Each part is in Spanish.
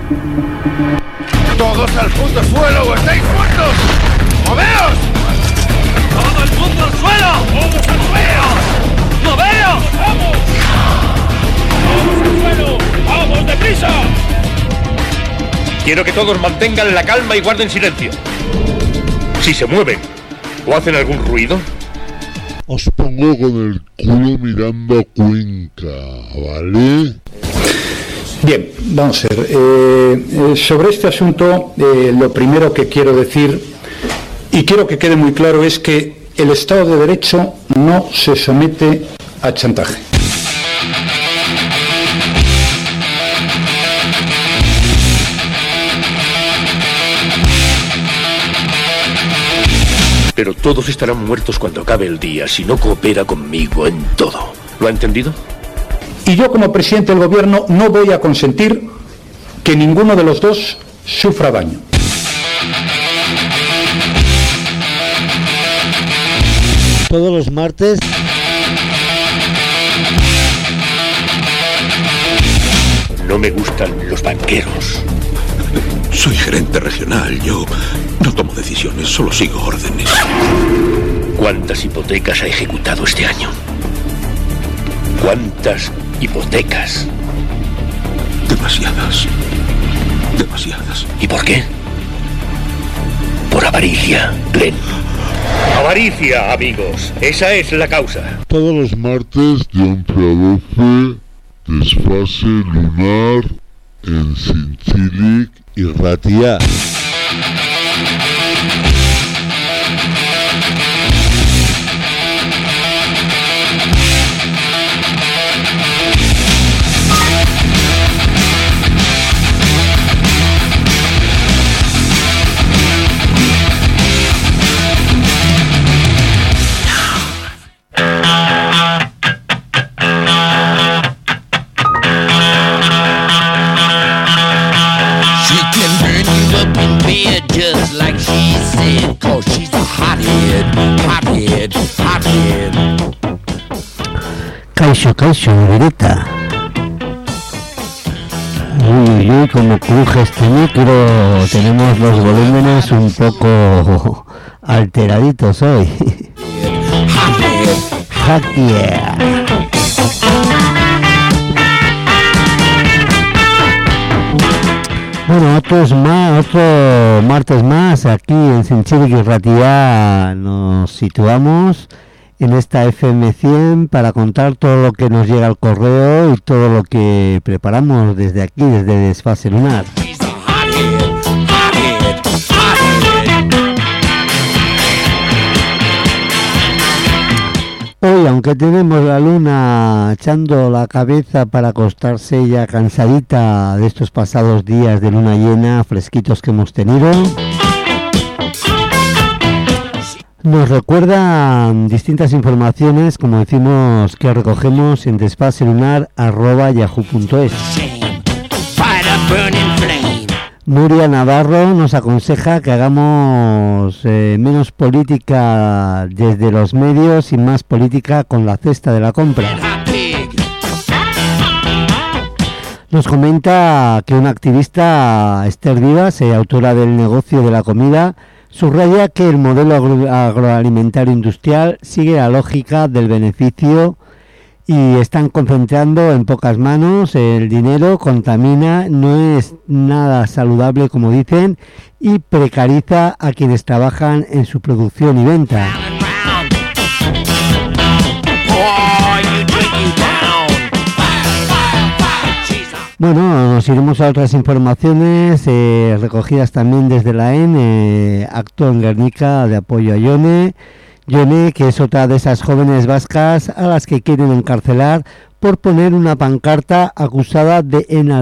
¡Todos al puto suelo o estáis muertos! ¡Moveos! ¡Todo el mundo al suelo! ¡Todos al suelo! ¡Moveos! ¡Vamos! ¡Todos al suelo! ¡Vamos, deprisa! Quiero que todos mantengan la calma y guarden silencio. Si se mueven o hacen algún ruido, os pongo con el culo mirando a Cuenca, ¿vale? Bien, vamos a ver. Sobre este asunto, lo primero que quiero decir, y quiero que quede muy claro, es que el Estado de Derecho no se somete a chantaje. pero todos estarán muertos cuando acabe el día si no coopera conmigo en todo. ¿Lo ha entendido? Y yo, como presidente del gobierno, no voy a consentir que ninguno de los dos sufra daño. Todos los martes. No me gustan los banqueros. Soy gerente regional, yo no tomo decisiones, solo sigo órdenes. ¿Cuántas hipotecas ha ejecutado este año? ¿Cuántas hipotecas? Demasiadas. Demasiadas. ¿Y por qué? Por avaricia, Glenn. Avaricia, amigos. Esa es la causa. Todos los martes de 11 a 12, desfase lunar en Zintzilik y Ratia. Just like she said, 'cause she's a hothead, hothead, hothead. Kaixo, Verita. Uy, como cruje este micro, tenemos los volúmenes un poco alteraditos hoy. Hothead. Bueno, otro martes más aquí en Zintzilik y Ratia nos situamos en esta FM 100 para contar todo lo que nos llega al correo y todo lo que preparamos desde aquí, desde Desfase Lunar. Hoy, aunque tenemos la luna echando la cabeza para acostarse ya cansadita de estos pasados días de luna llena, fresquitos que hemos tenido, nos recuerdan distintas informaciones, como decimos, que recogemos en desfaselunar@yahoo.es. Nuria Navarro nos aconseja que hagamos menos política desde los medios y más política con la cesta de la compra. Nos comenta que una activista, Esther Vivas, autora del negocio de la comida, subraya que el modelo agroalimentario industrial sigue la lógica del beneficio y están concentrando en pocas manos. El dinero contamina, no es nada saludable, como dicen, y precariza a quienes trabajan en su producción y venta. Bueno, nos iremos a otras informaciones recogidas también desde la EN, acto en Guernica de apoyo a Yone, que es otra de esas jóvenes vascas a las que quieren encarcelar por poner una pancarta acusada de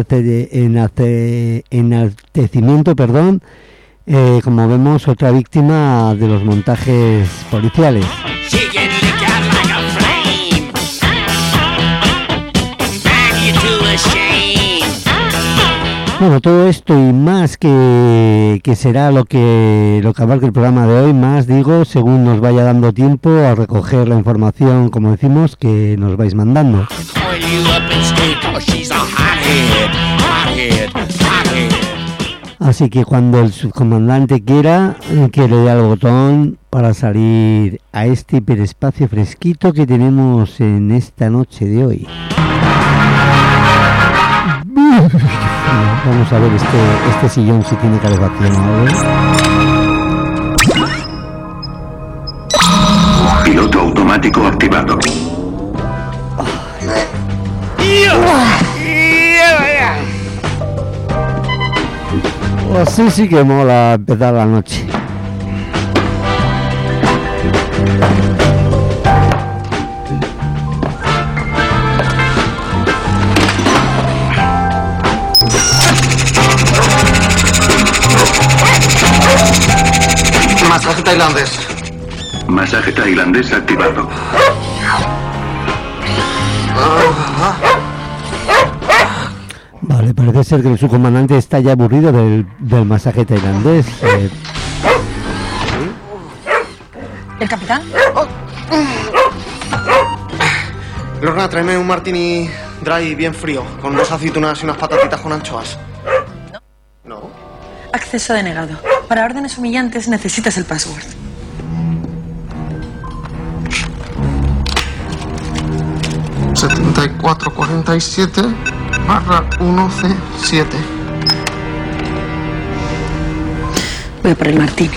enaltecimiento, como vemos, otra víctima de los montajes policiales. Bueno, todo esto y más que será lo que abarque el programa de hoy, más digo, según nos vaya dando tiempo a recoger la información, como decimos, que nos vais mandando. Así que cuando el subcomandante quiera, que le dé al botón para salir a este hiperespacio fresquito que tenemos en esta noche de hoy. Vamos a ver este sillón si tiene calefacción. A ver. Piloto automático activado. Así sí que mola empezar la noche. Masaje tailandés. Masaje tailandés activado. Vale, parece ser que el subcomandante está ya aburrido del masaje tailandés. ¿El capitán? Lorna, tráeme un martini dry bien frío, con 2 aceitunas y unas patatitas con anchoas. No. Acceso denegado. Para órdenes humillantes necesitas el password. ...7447/1C7. Voy a por el martini.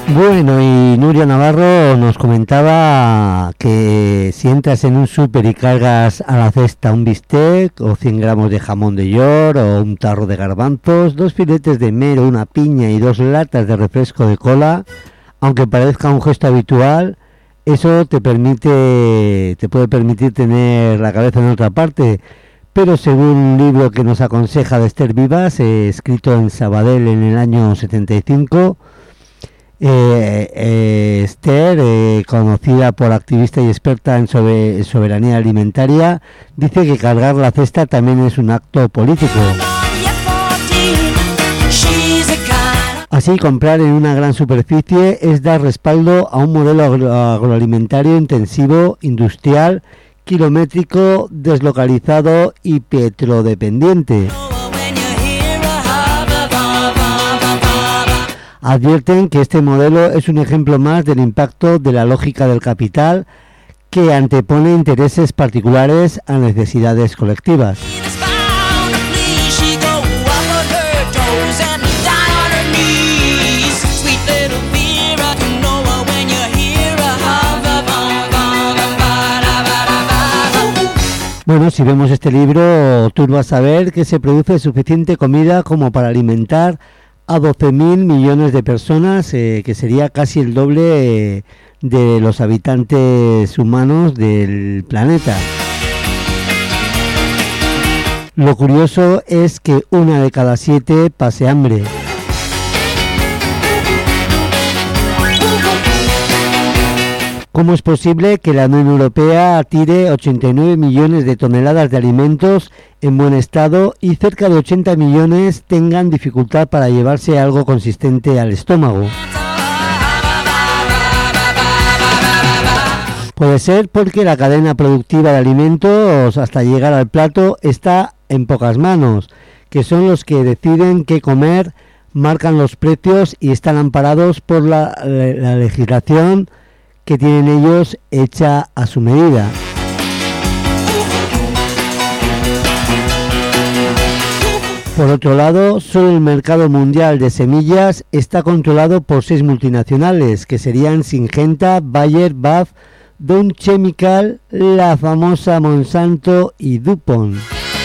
Bueno, y Nuria Navarro nos comentaba que si entras en un súper y cargas a la cesta un bistec o 100 gramos de jamón de york o un tarro de garbanzos, 2 filetes de mero, una piña y 2 latas de refresco de cola, aunque parezca un gesto habitual, eso te puede permitir tener la cabeza en otra parte. Pero según un libro que nos aconseja de Esther Vivas, escrito en Sabadell en el año 75, Esther, conocida por activista y experta en soberanía alimentaria, dice que cargar la cesta también es un acto político. Así, comprar en una gran superficie es dar respaldo a un modelo agroalimentario intensivo, industrial, kilométrico, deslocalizado y petrodependiente. Advierten que este modelo es un ejemplo más del impacto de la lógica del capital que antepone intereses particulares a necesidades colectivas. Bueno, si vemos este libro, tú vas a ver que se produce suficiente comida como para alimentar a 12.000 millones de personas, que sería casi el doble de los habitantes humanos del planeta. Lo curioso es que 1 de cada 7 pase hambre. ¿Cómo es posible que la Unión Europea tire 89 millones de toneladas de alimentos en buen estado y cerca de 80 millones tengan dificultad para llevarse algo consistente al estómago? Puede ser porque la cadena productiva de alimentos hasta llegar al plato está en pocas manos, que son los que deciden qué comer, marcan los precios y están amparados por la legislación que tienen ellos hecha a su medida. Por otro lado, solo el mercado mundial de semillas está controlado por 6 multinacionales, que serían Syngenta, Bayer, BASF, Dow Chemical, la famosa Monsanto y DuPont.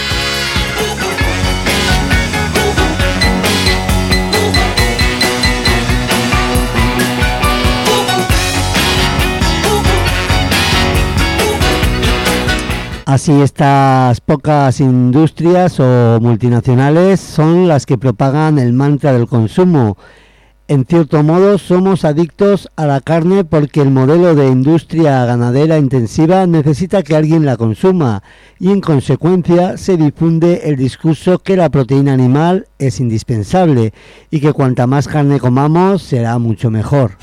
Así, estas pocas industrias o multinacionales son las que propagan el mantra del consumo. En cierto modo, somos adictos a la carne porque el modelo de industria ganadera intensiva necesita que alguien la consuma y, en consecuencia, se difunde el discurso que la proteína animal es indispensable y que cuanta más carne comamos será mucho mejor.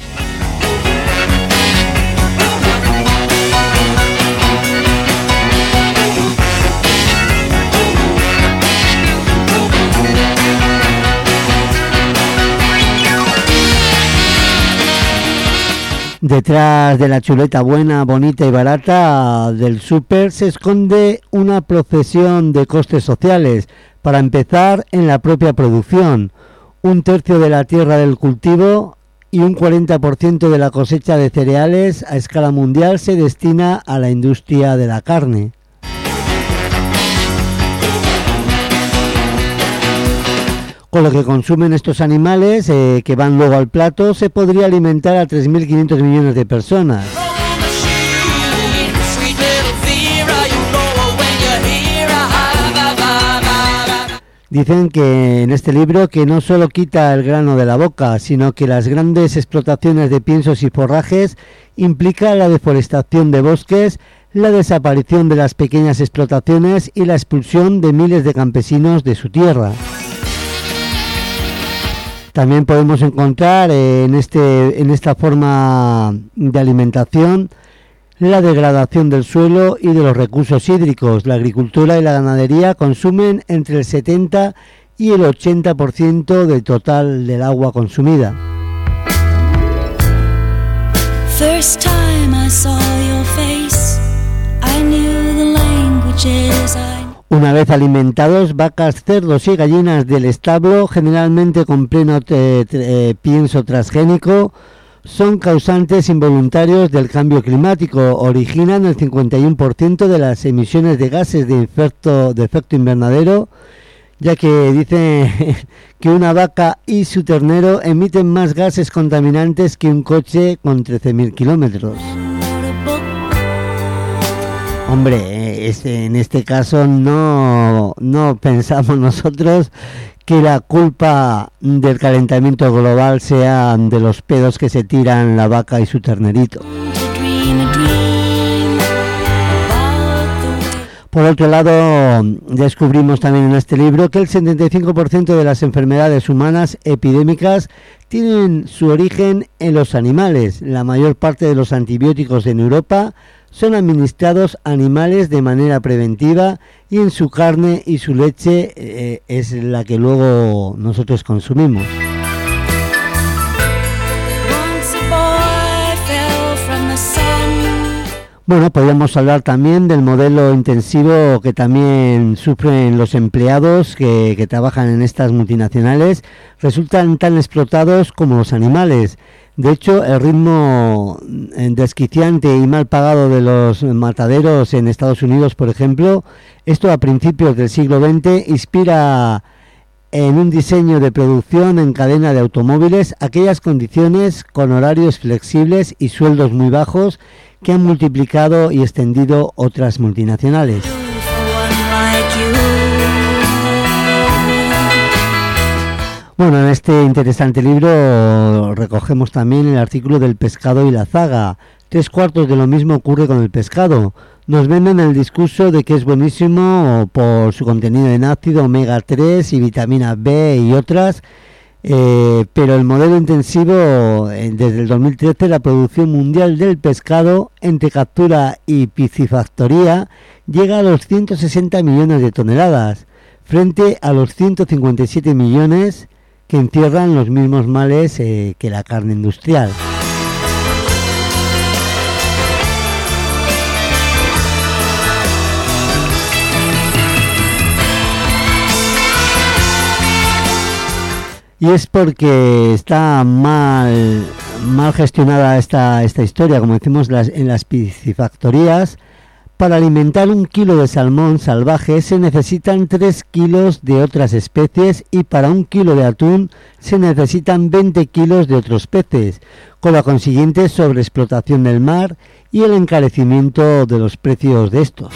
Detrás de la chuleta buena, bonita y barata del súper se esconde una procesión de costes sociales. Para empezar, en la propia producción, 1/3 de la tierra del cultivo y un 40% de la cosecha de cereales a escala mundial se destina a la industria de la carne. Con lo que consumen estos animales, que van luego al plato, se podría alimentar a 3.500 millones de personas. Dicen que en este libro que no solo quita el grano de la boca, sino que las grandes explotaciones de piensos y forrajes implican la deforestación de bosques, la desaparición de las pequeñas explotaciones y la expulsión de miles de campesinos de su tierra. También podemos encontrar en esta forma de alimentación la degradación del suelo y de los recursos hídricos. La agricultura y la ganadería consumen entre el 70 y el 80% del total del agua consumida. First time I saw your face, I knew the languages Una vez alimentados, vacas, cerdos y gallinas del establo, generalmente con pleno pienso transgénico, son causantes involuntarios del cambio climático, originan el 51% de las emisiones de gases de efecto invernadero, ya que dice que una vaca y su ternero emiten más gases contaminantes que un coche con 13.000 kilómetros. Hombre, en este caso no pensamos nosotros que la culpa del calentamiento global sea de los pedos que se tiran la vaca y su ternerito. Por otro lado, descubrimos también en este libro que el 75% de las enfermedades humanas epidémicas tienen su origen en los animales. La mayor parte de los antibióticos en Europa son administrados a animales de manera preventiva y en su carne y su leche es la que luego nosotros consumimos. Bueno, podríamos hablar también del modelo intensivo que también sufren los empleados que trabajan en estas multinacionales. Resultan tan explotados como los animales. De hecho, el ritmo desquiciante y mal pagado de los mataderos en Estados Unidos, por ejemplo, esto a principios del siglo XX inspira en un diseño de producción en cadena de automóviles aquellas condiciones con horarios flexibles y sueldos muy bajos que han multiplicado y extendido otras multinacionales. Bueno, en este interesante libro recogemos también el artículo del pescado y la zaga. 3/4 de lo mismo ocurre con el pescado. Nos venden el discurso de que es buenísimo por su contenido en ácido omega 3 y vitamina B y otras, pero el modelo intensivo, desde el 2013, la producción mundial del pescado entre captura y piscifactoría llega a los 160 millones de toneladas, frente a los 157 millones que encierran los mismos males que la carne industrial. Y es porque está mal gestionada esta historia, como decimos en las piscifactorías. Para alimentar 1 kilo de salmón salvaje se necesitan 3 kilos de otras especies y para 1 kilo de atún se necesitan 20 kilos de otros peces, con la consiguiente sobreexplotación del mar y el encarecimiento de los precios de estos.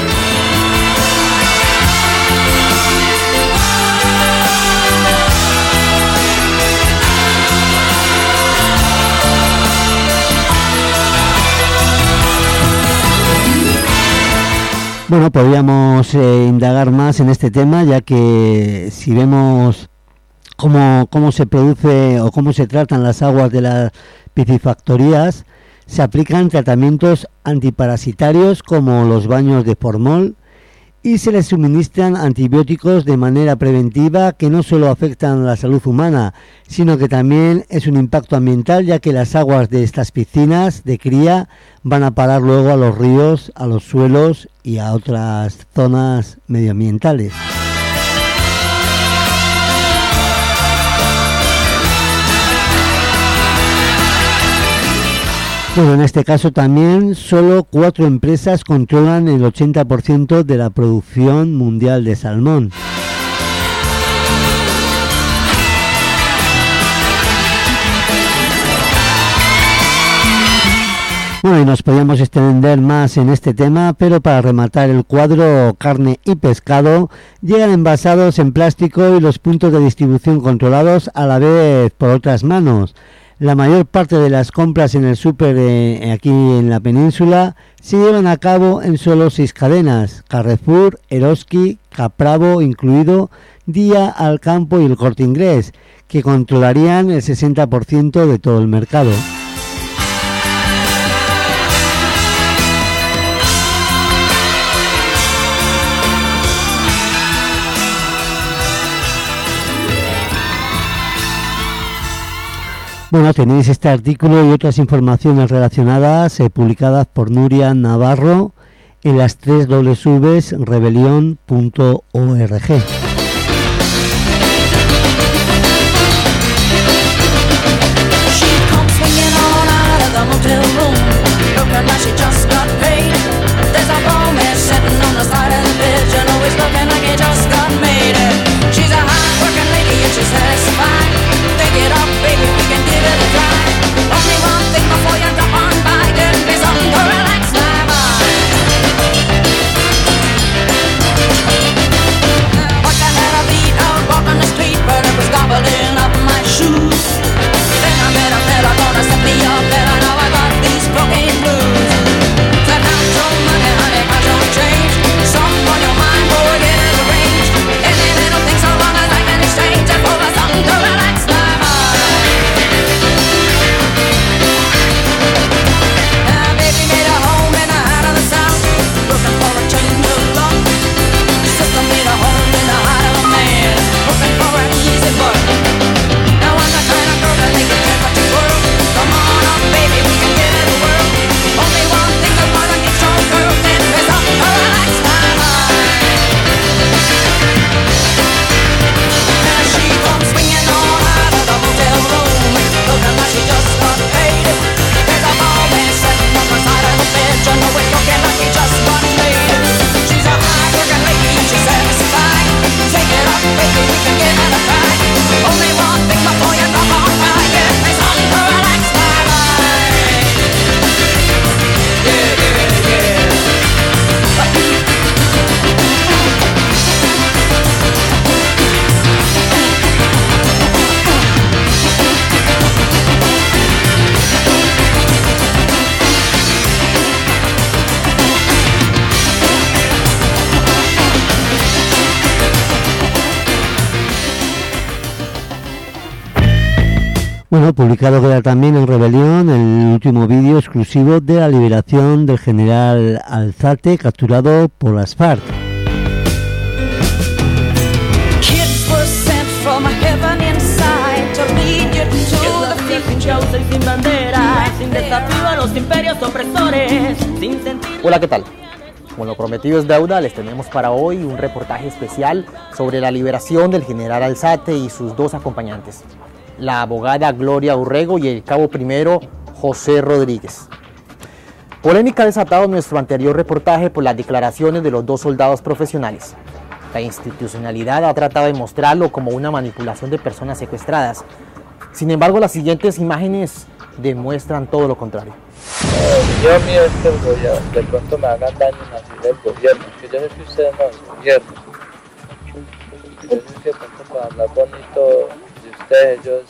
Bueno, podríamos indagar más en este tema, ya que si vemos cómo se produce o cómo se tratan las aguas de las piscifactorías, se aplican tratamientos antiparasitarios como los baños de formol y se les suministran antibióticos de manera preventiva que no solo afectan a la salud humana, sino que también es un impacto ambiental, ya que las aguas de estas piscinas de cría van a parar luego a los ríos, a los suelos y a otras zonas medioambientales. Bueno, en este caso también solo 4 empresas controlan el 80% de la producción mundial de salmón. Bueno, y nos podríamos extender más en este tema, pero para rematar el cuadro, carne y pescado llegan envasados en plástico y los puntos de distribución controlados a la vez por otras manos. La mayor parte de las compras en el súper aquí en la península se llevan a cabo en solo 6 cadenas: Carrefour, Eroski, Capravo incluido, Día, Alcampo y el Corte Inglés, que controlarían el 60% de todo el mercado. Bueno, tenéis este artículo y otras informaciones relacionadas publicadas por Nuria Navarro en las www.rebelion.org. Bueno, publicado queda también en Rebelión el último vídeo exclusivo de la liberación del general Alzate, capturado por las FARC. Hola, ¿qué tal? Como lo prometido es deuda, les tenemos para hoy un reportaje especial sobre la liberación del general Alzate y sus dos acompañantes, la abogada Gloria Urrego y el cabo primero José Rodríguez. Polémica ha desatado nuestro anterior reportaje por las declaraciones de los dos soldados profesionales. La institucionalidad ha tratado de mostrarlo como una manipulación de personas secuestradas. Sin embargo, las siguientes imágenes demuestran todo lo contrario. Yo mío es que de pronto me hagan daño así del gobierno, que yo sé que ustedes no son gobierno. Yo sé que de pronto para hablar bonito de ustedes, ellos...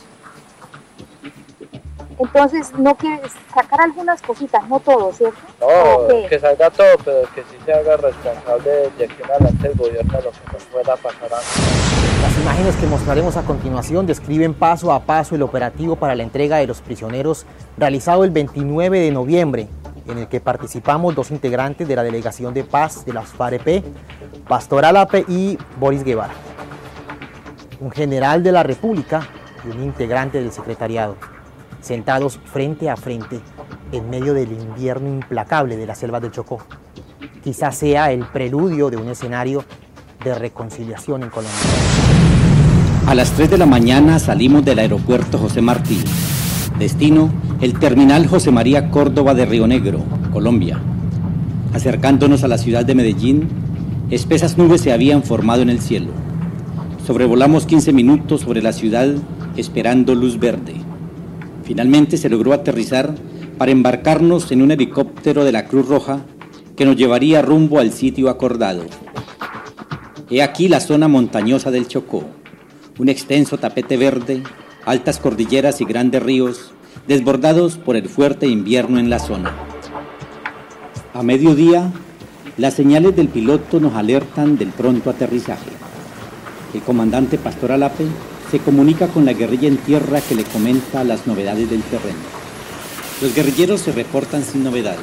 Entonces, no quieres sacar algunas cositas, no todo, ¿cierto? No, que salga todo, pero que sí se haga responsable de aquí en adelante el gobierno de lo que nos pueda pasar antes. Las imágenes que mostraremos a continuación describen paso a paso el operativo para la entrega de los prisioneros realizado el 29 de noviembre, en el que participamos dos integrantes de la Delegación de Paz de las FAREP, Pastor Alape y Boris Guevara, un general de la República y un integrante del secretariado, sentados frente a frente en medio del invierno implacable de la selva del Chocó. Quizás sea el preludio de un escenario de reconciliación en Colombia. A las 3 de la mañana salimos del aeropuerto José Martí. Destino, el terminal José María Córdoba de Río Negro, Colombia. Acercándonos a la ciudad de Medellín, espesas nubes se habían formado en el cielo. Sobrevolamos 15 minutos sobre la ciudad esperando luz verde. Finalmente se logró aterrizar para embarcarnos en un helicóptero de la Cruz Roja que nos llevaría rumbo al sitio acordado. He aquí la zona montañosa del Chocó, un extenso tapete verde, altas cordilleras y grandes ríos desbordados por el fuerte invierno en la zona. A mediodía, las señales del piloto nos alertan del pronto aterrizaje. El comandante Pastor Alape se comunica con la guerrilla en tierra que le comenta las novedades del terreno. Los guerrilleros se reportan sin novedades.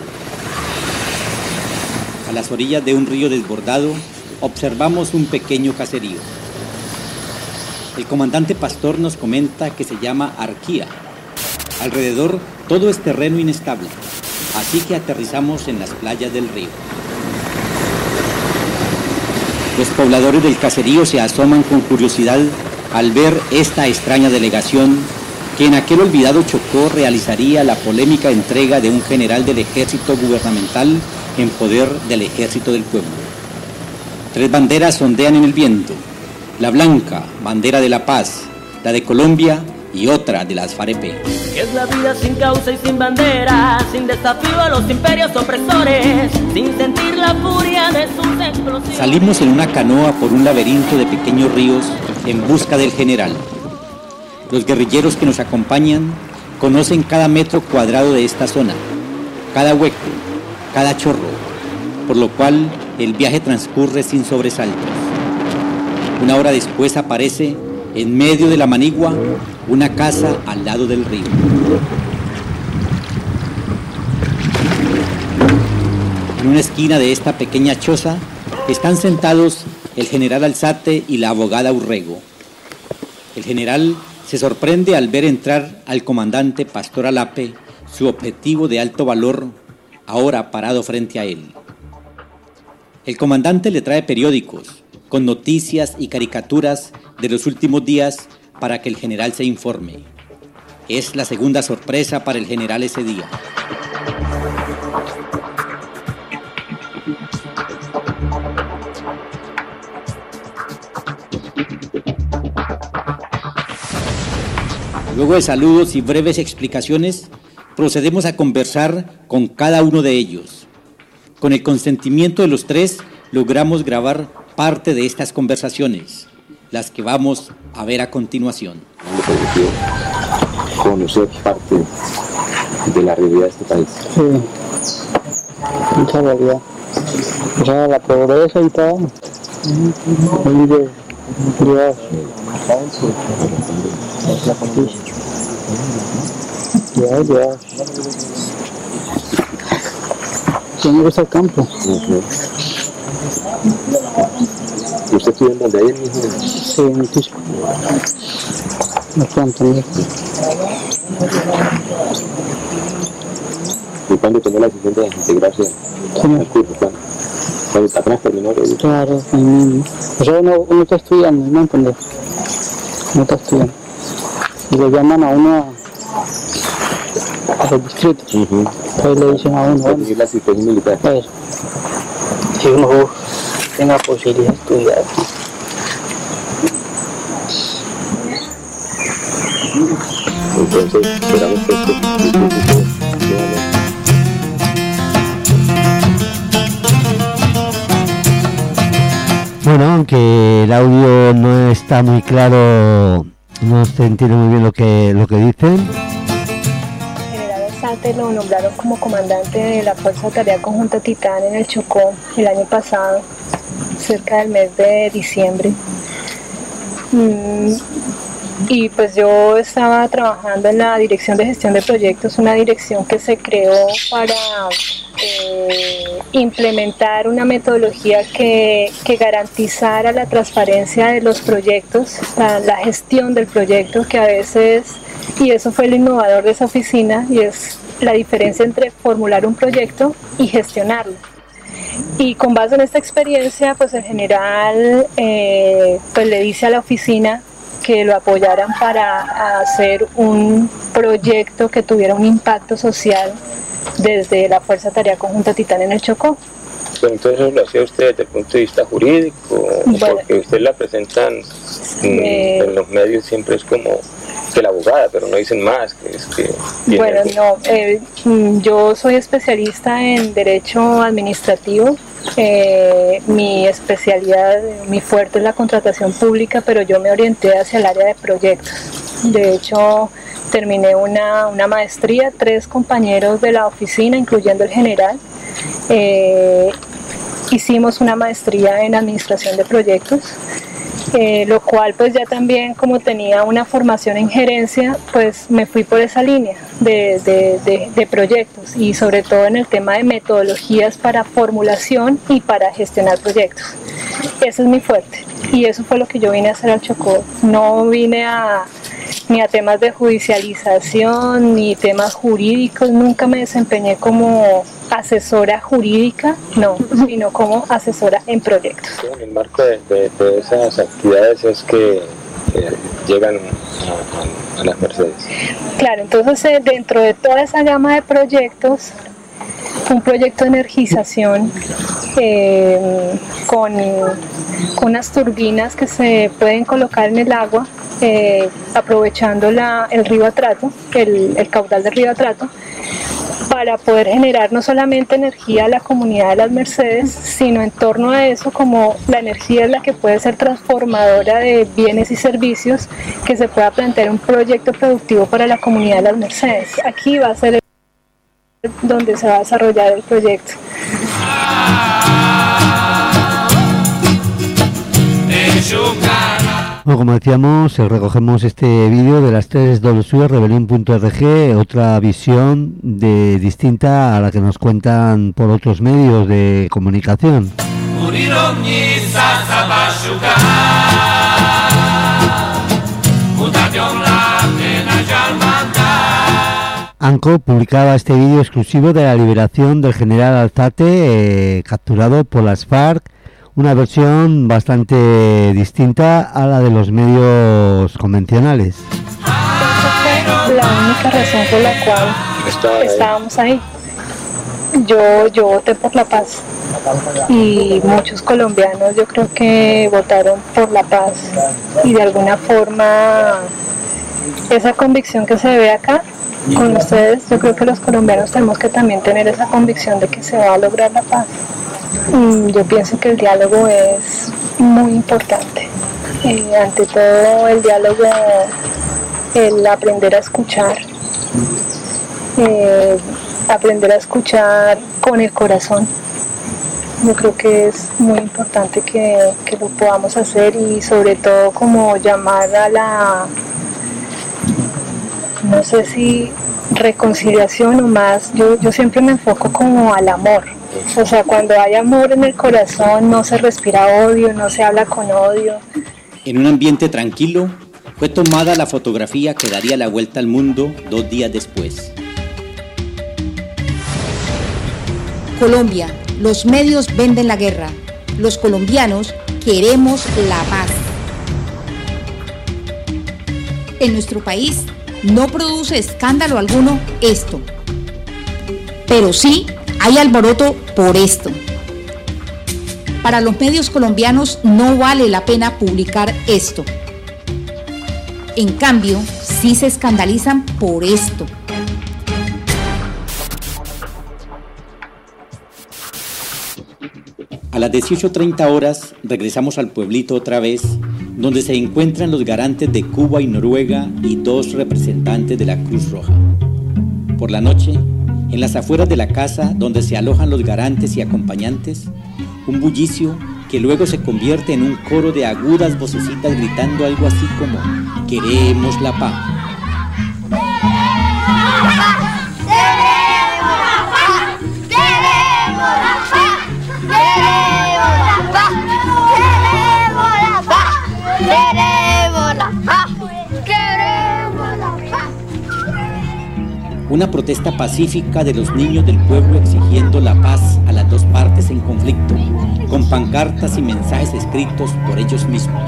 A las orillas de un río desbordado, observamos un pequeño caserío. El comandante Pastor nos comenta que se llama Arquía. Alrededor todo es terreno inestable, así que aterrizamos en las playas del río. Los pobladores del caserío se asoman con curiosidad al ver esta extraña delegación que en aquel olvidado Chocó realizaría la polémica entrega de un general del ejército gubernamental en poder del ejército del pueblo. 3 banderas ondean en el viento: la blanca, bandera de la paz, la de Colombia y otra de las FAREP. Es la vida sin causa y sin bandera, sin desafío a los imperios opresores, sin sentir la furia de sus explosiones. Salimos en una canoa por un laberinto de pequeños ríos en busca del general. Los guerrilleros que nos acompañan conocen cada metro cuadrado de esta zona, cada hueco, cada chorro, por lo cual el viaje transcurre sin sobresaltos. Una hora después aparece, en medio de la manigua, una casa al lado del río. En una esquina de esta pequeña choza están sentados el general Alzate y la abogada Urrego. El general se sorprende al ver entrar al comandante Pastor Alape, su objetivo de alto valor, ahora parado frente a él. El comandante le trae periódicos con noticias y caricaturas de los últimos días para que el general se informe. Es la segunda sorpresa para el general ese día. Luego de saludos y breves explicaciones, procedemos a conversar con cada uno de ellos. Con el consentimiento de los 3, logramos grabar parte de estas conversaciones, las que vamos a ver a continuación. Me permitió conocer parte de la realidad de este país. Sí, mucha realidad. O sea, la pobreza y todo. Muy de privados. Ya. Yo me gusta el campo. ¿Y usted estudia en donde ahí mismo? Sí, en el Tisco. No pronto, ¿no? ¿Y cuándo tomó la decisión de integrarse al curso? ¿Cuándo apenas terminó? Claro, o sea, uno está estudiando, ¿no entendés? Uno está estudiando. Y le llaman a uno al distrito. Entonces le dicen a uno, bueno, la asistencia militar. Si uno tenga posibilidad de estudiar. Entonces, esperamos que Bueno, aunque el audio no está muy claro, no se entiende muy bien lo que dicen. General Alzate lo nombraron como comandante de la Fuerza de Tarea Conjunta Titán en el Chocó el año pasado, cerca del mes de diciembre. Y pues yo estaba trabajando en la Dirección de Gestión de Proyectos, una dirección que se creó para implementar una metodología que garantizara la transparencia de los proyectos, la gestión del proyecto, que a veces, y eso fue lo innovador de esa oficina, y es la diferencia entre formular un proyecto y gestionarlo. Y con base en esta experiencia, pues el general pues le dice a la oficina que lo apoyaran para hacer un proyecto que tuviera un impacto social desde la Fuerza Tarea Conjunta Titán en el Chocó. Entonces lo hacía usted desde el punto de vista jurídico, bueno, porque usted la presentan en los medios siempre es como que la abogada, pero no dicen más. Bueno, no, yo soy especialista en Derecho Administrativo. Mi especialidad, mi fuerte es la contratación pública, pero yo me orienté hacia el área de proyectos. De hecho, terminé una maestría, 3 compañeros de la oficina, incluyendo el general, hicimos una maestría en administración de proyectos, lo cual pues ya también, como tenía una formación en gerencia, pues me fui por esa línea de proyectos, y sobre todo en el tema de metodologías para formulación y para gestionar proyectos. Ese es mi fuerte, y eso fue lo que yo vine a hacer al Chocó. No vine ni a temas de judicialización ni temas jurídicos, nunca me desempeñé como asesora jurídica, no, sino como asesora en proyectos. En el marco de esas actividades es que llegan a las Mercedes. Claro, entonces dentro de toda esa gama de proyectos, un proyecto de energización con unas turbinas que se pueden colocar en el agua, aprovechando el río Atrato, el caudal del río Atrato, para poder generar no solamente energía a la comunidad de las Mercedes, sino en torno a eso, como la energía es la que puede ser transformadora de bienes y servicios, que se pueda plantear un proyecto productivo para la comunidad de las Mercedes. Aquí va a ser donde se va a desarrollar el proyecto. Bueno, como decíamos, recogemos este vídeo de las 3 rebelión.org, otra visión distinta a la que nos cuentan por otros medios de comunicación. ANCO publicaba este vídeo exclusivo de la liberación del general Alzate, capturado por las FARC, una versión bastante distinta a la de los medios convencionales. Esa fue la única razón por la cual estábamos ahí. Yo voté por la paz, y muchos colombianos yo creo que votaron por la paz, y de alguna forma esa convicción que se ve acá con ustedes, yo creo que los colombianos tenemos que también tener esa convicción de que se va a lograr la paz. Yo pienso que el diálogo es muy importante. Ante todo, el diálogo, el aprender a escuchar con el corazón. Yo creo que es muy importante que lo podamos hacer, y sobre todo como llamar a no sé si reconciliación o más, yo siempre me enfoco como al amor. O sea, cuando hay amor en el corazón no se respira odio, no se habla con odio. En un ambiente tranquilo fue tomada la fotografía que daría la vuelta al mundo 2 días después. Colombia, los medios venden la guerra. Los colombianos queremos la paz. En nuestro país no produce escándalo alguno esto, pero sí hay alboroto por esto. Para los medios colombianos no vale la pena publicar esto. En cambio, sí se escandalizan por esto. A las 18:30 horas regresamos al pueblito otra vez, donde se encuentran los garantes de Cuba y Noruega y 2 representantes de la Cruz Roja. Por la noche, en las afueras de la casa donde se alojan los garantes y acompañantes, un bullicio que luego se convierte en un coro de agudas vocecitas gritando algo así como «Queremos la paz». Una protesta pacífica de los niños del pueblo exigiendo la paz a las 2 partes en conflicto, con pancartas y mensajes escritos por ellos mismos.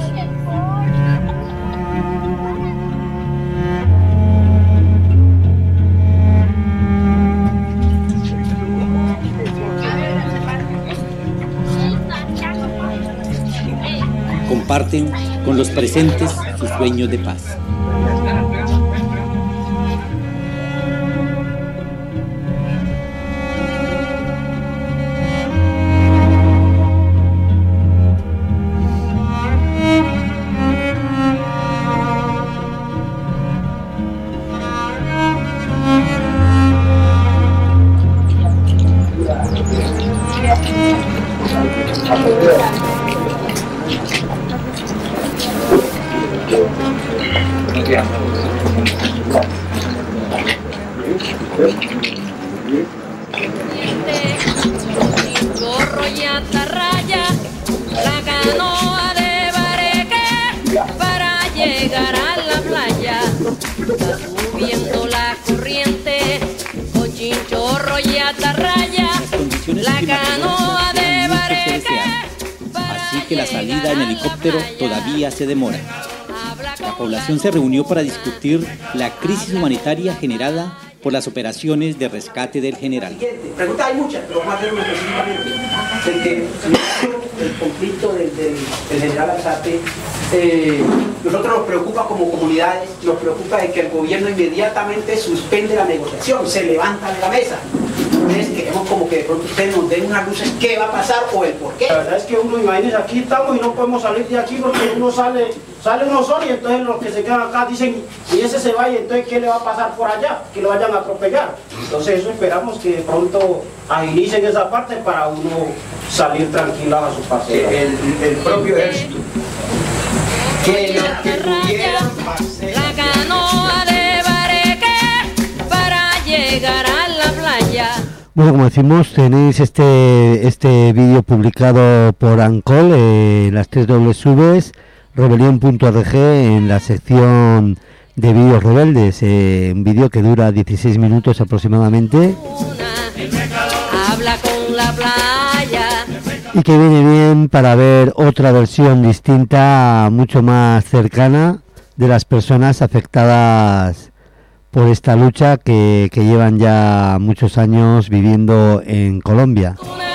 Comparten con los presentes sus sueños de paz. Todavía se demora. La población se reunió para discutir la crisis humanitaria generada por las operaciones de rescate del general. Preguntas hay muchas, pero vamos a hacer una específicamente. El conflicto del general Alzate, nosotros nos preocupa como comunidades, nos preocupa de que el gobierno inmediatamente suspende la negociación, se levanta de la mesa. Entonces queremos como que de pronto ustedes nos den unas luces qué va a pasar o el por qué. La verdad es que uno, imagínense, aquí estamos y no podemos salir de aquí porque uno sale uno solo y entonces los que se quedan acá dicen y ese se va y entonces ¿qué le va a pasar por allá? Que lo vayan a atropellar. Entonces eso esperamos que de pronto agilicen esa parte para uno salir tranquila a su parcela. El propio ejército. Que lo que pudieran hacer. La canoa de Bareque para llegar a la playa. Bueno, como decimos, tenéis este vídeo publicado por Ancol en las 3 Ws, rebelión.org, en la sección de vídeos rebeldes, un vídeo que dura 16 minutos aproximadamente. Habla con la playa. Y que viene bien para ver otra versión distinta, mucho más cercana, de las personas afectadas por esta lucha que llevan ya muchos años viviendo en Colombia.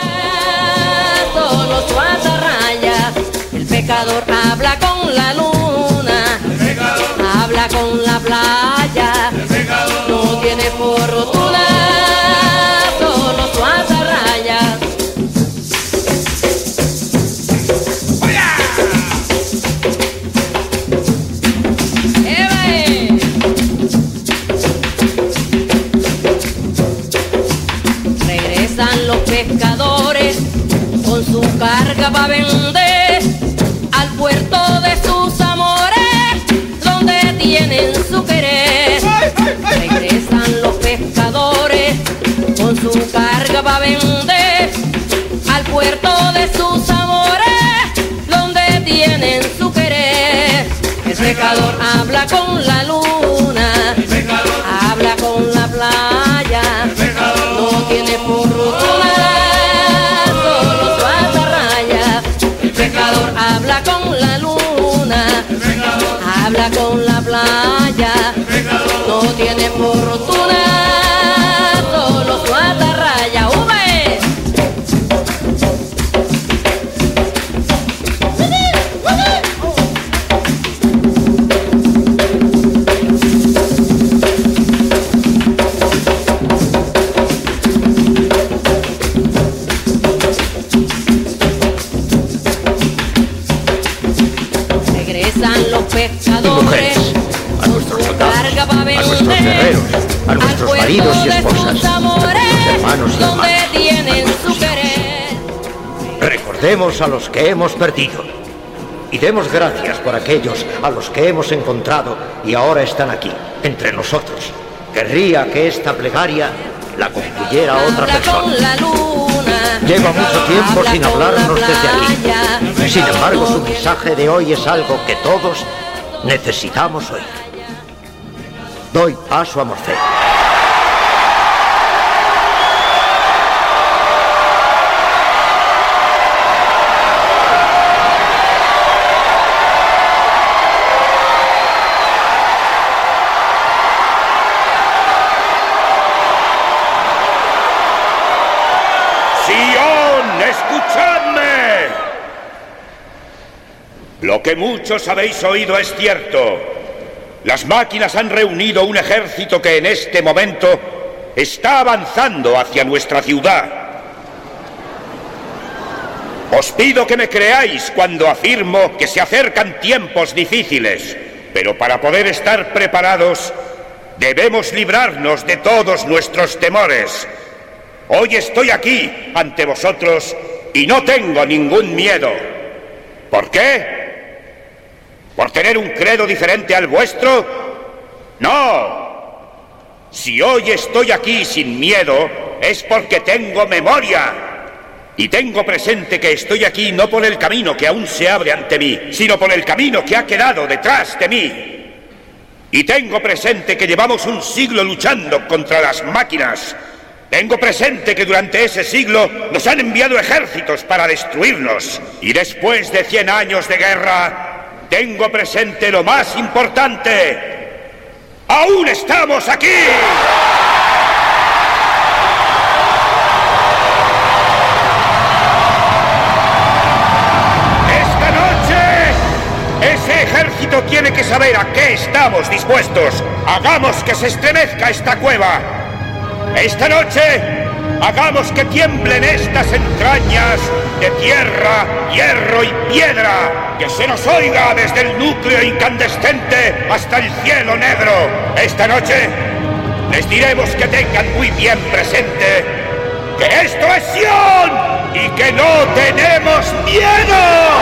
Solo su atarraya, el pecador habla con la luna, habla con la playa, no tiene fortuna, solo su atarraya. Los pescadores con su carga va a vender al puerto de sus amores, donde tienen su querer. pecador habla con la luna, el pecador habla con la playa, el pecador no tiene por rutuna, solo su atarraya. El pecador habla con la luna, el pecador habla con la playa, el pecador no tiene por rutuna, solo su atarraya. Regresan los pescadores, a nuestros soldados, carga pa' a nuestros vender, guerreros, a nuestros al maridos y puerto de esposas, sus amores, a nuestros hermanos y donde hermanas. tienen su querer. Recordemos a los que hemos perdido y demos gracias por aquellos a los que hemos encontrado y ahora están aquí, entre nosotros. Querría que esta plegaria la concluyera otra Habla con persona. la luna, Lleva mucho tiempo habla sin con la hablarnos desde aquí. playa. Sin embargo, su mensaje de hoy es algo que todos necesitamos oír. Doy paso a Morfeo. ¡Sion, escuchadme! Lo que muchos habéis oído es cierto. Las máquinas han reunido un ejército que en este momento está avanzando hacia nuestra ciudad. Os pido que me creáis cuando afirmo que se acercan tiempos difíciles, pero para poder estar preparados debemos librarnos de todos nuestros temores. Hoy estoy aquí ante vosotros y no tengo ningún miedo. ¿Por qué? ¿Por tener un credo diferente al vuestro? ¡No! Si hoy estoy aquí sin miedo, es porque tengo memoria. Y tengo presente que estoy aquí no por el camino que aún se abre ante mí, sino por el camino que ha quedado detrás de mí. Y tengo presente que llevamos un siglo luchando contra las máquinas. Tengo presente que durante ese siglo nos han enviado ejércitos para destruirnos. Y después de 100 años de guerra, tengo presente lo más importante. ¡Aún estamos aquí! Esta noche, ese ejército tiene que saber a qué estamos dispuestos. Hagamos que se estremezca esta cueva. Esta noche, hagamos que tiemblen estas entrañas de tierra, hierro y piedra, que se nos oiga desde el núcleo incandescente hasta el cielo negro. Esta noche, les diremos que tengan muy bien presente que esto es Sion y que no tenemos miedo.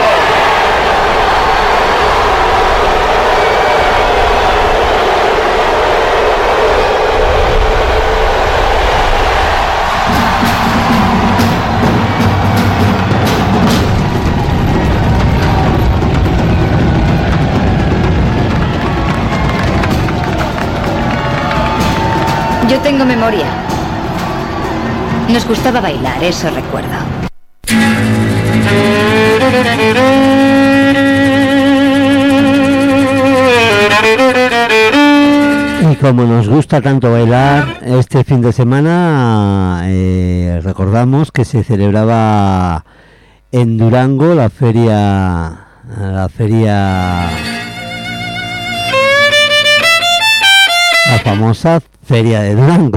Yo tengo memoria. Nos gustaba bailar, eso recuerdo. Y como nos gusta tanto bailar, este fin de semana recordamos que se celebraba en Durango la feria la famosa Feria de Durango.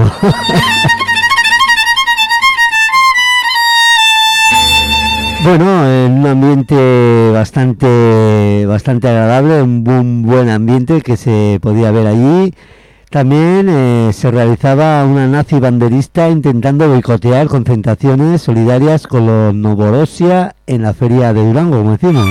Bueno, en un ambiente bastante agradable, un buen ambiente que se podía ver allí. También se realizaba una nazi banderista intentando boicotear concentraciones solidarias con los Novorosia en la Feria de Durango, como decimos.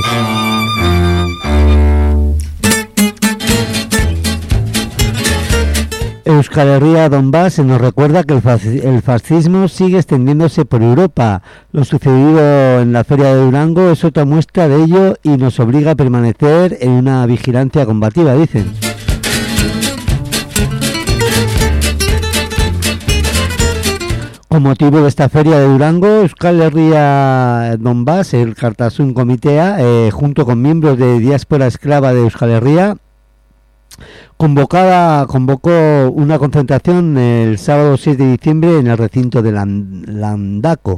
Euskal Herria Donbass se nos recuerda que el fascismo sigue extendiéndose por Europa. Lo sucedido en la Feria de Durango es otra muestra de ello y nos obliga a permanecer en una vigilancia combativa, dicen. Con motivo de esta Feria de Durango, Euskal Herria Donbass, el Kartasun Komitea, junto con miembros de Diáspora Esclava de Euskal Herria, convocó una concentración el sábado 6 de diciembre en el recinto de Landako.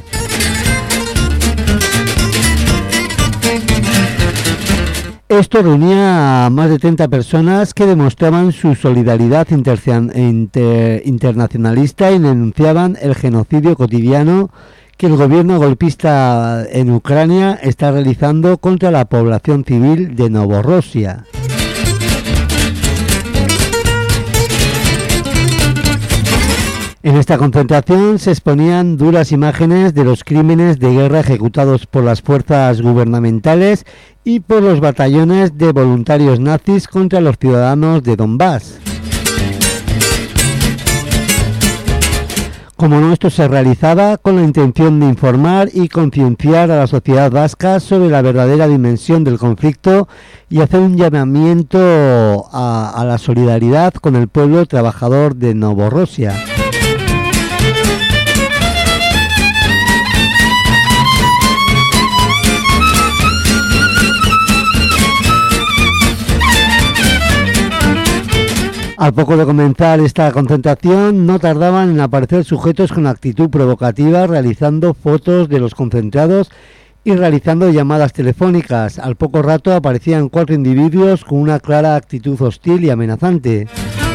Esto reunía a más de 30 personas que demostraban su solidaridad internacionalista y denunciaban el genocidio cotidiano que el gobierno golpista en Ucrania está realizando contra la población civil de Novorossiya. En esta concentración se exponían duras imágenes de los crímenes de guerra ejecutados por las fuerzas gubernamentales y por los batallones de voluntarios nazis contra los ciudadanos de Donbass. Como no, esto se realizaba con la intención de informar y concienciar a la sociedad vasca sobre la verdadera dimensión del conflicto y hacer un llamamiento a la solidaridad con el pueblo trabajador de Novorossiya. Al poco de comenzar esta concentración, no tardaban en aparecer sujetos con actitud provocativa, realizando fotos de los concentrados y realizando llamadas telefónicas. Al poco rato aparecían 4 individuos con una clara actitud hostil y amenazante.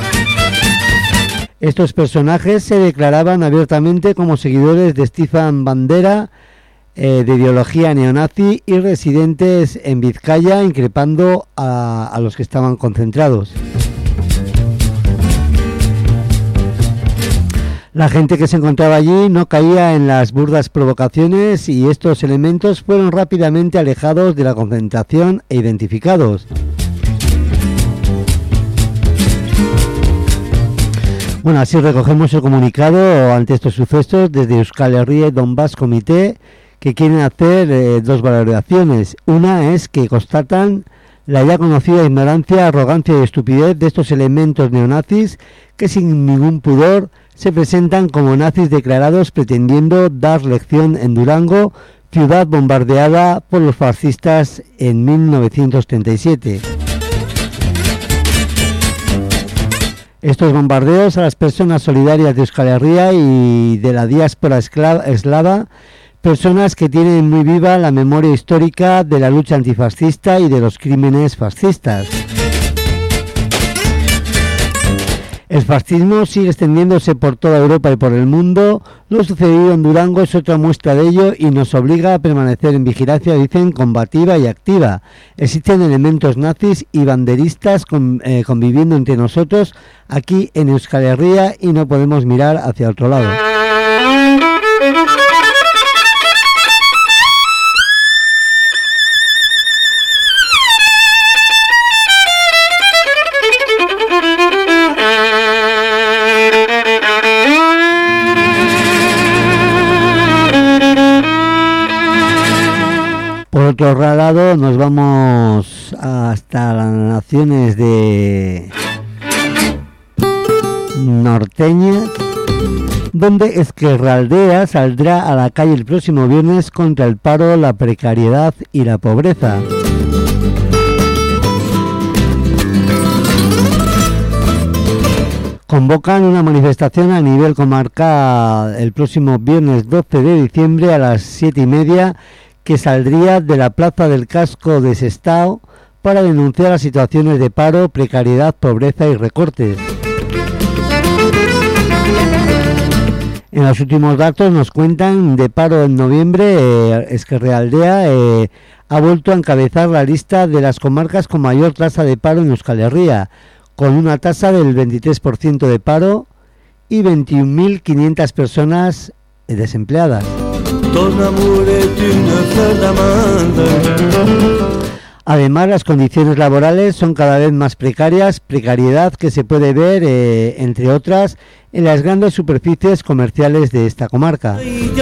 Estos personajes se declaraban abiertamente como seguidores de Stefan Bandera, de ideología neonazi y residentes en Vizcaya, increpando a los que estaban concentrados. La gente que se encontraba allí no caía en las burdas provocaciones y estos elementos fueron rápidamente alejados de la concentración e identificados. Bueno, así recogemos el comunicado ante estos sucesos desde Euskal Herria Donbass Comité, que quieren hacer 2 valoraciones. Una es que constatan la ya conocida ignorancia, arrogancia y estupidez de estos elementos neonazis que sin ningún pudor se presentan como nazis declarados pretendiendo dar lección en Durango, ciudad bombardeada por los fascistas en 1937. Estos bombardeos a las personas solidarias de Euskal Herria y de la diáspora eslava, personas que tienen muy viva la memoria histórica de la lucha antifascista y de los crímenes fascistas. El fascismo sigue extendiéndose por toda Europa y por el mundo. Lo sucedido en Durango es otra muestra de ello y nos obliga a permanecer en vigilancia, dicen, combativa y activa. Existen elementos nazis y banderistas conviviendo entre nosotros aquí en Euskal Herria y no podemos mirar hacia otro lado. Por otro lado, nos vamos hasta las naciones de norteñas, donde Ezkerraldea saldrá a la calle el próximo viernes contra el paro, la precariedad y la pobreza. Convocan una manifestación a nivel comarcal el próximo viernes 12 de diciembre a las 7:30, que saldría de la Plaza del Casco de Sestao para denunciar las situaciones de paro, precariedad, pobreza y recortes. En los últimos datos nos cuentan de paro en noviembre. Ezkerraldea ha vuelto a encabezar la lista de las comarcas con mayor tasa de paro en Euskal Herria, con una tasa del 23% de paro y 21.500 personas desempleadas. Además, las condiciones laborales son cada vez más precarias, precariedad que se puede ver, entre otras, en las grandes superficies comerciales de esta comarca.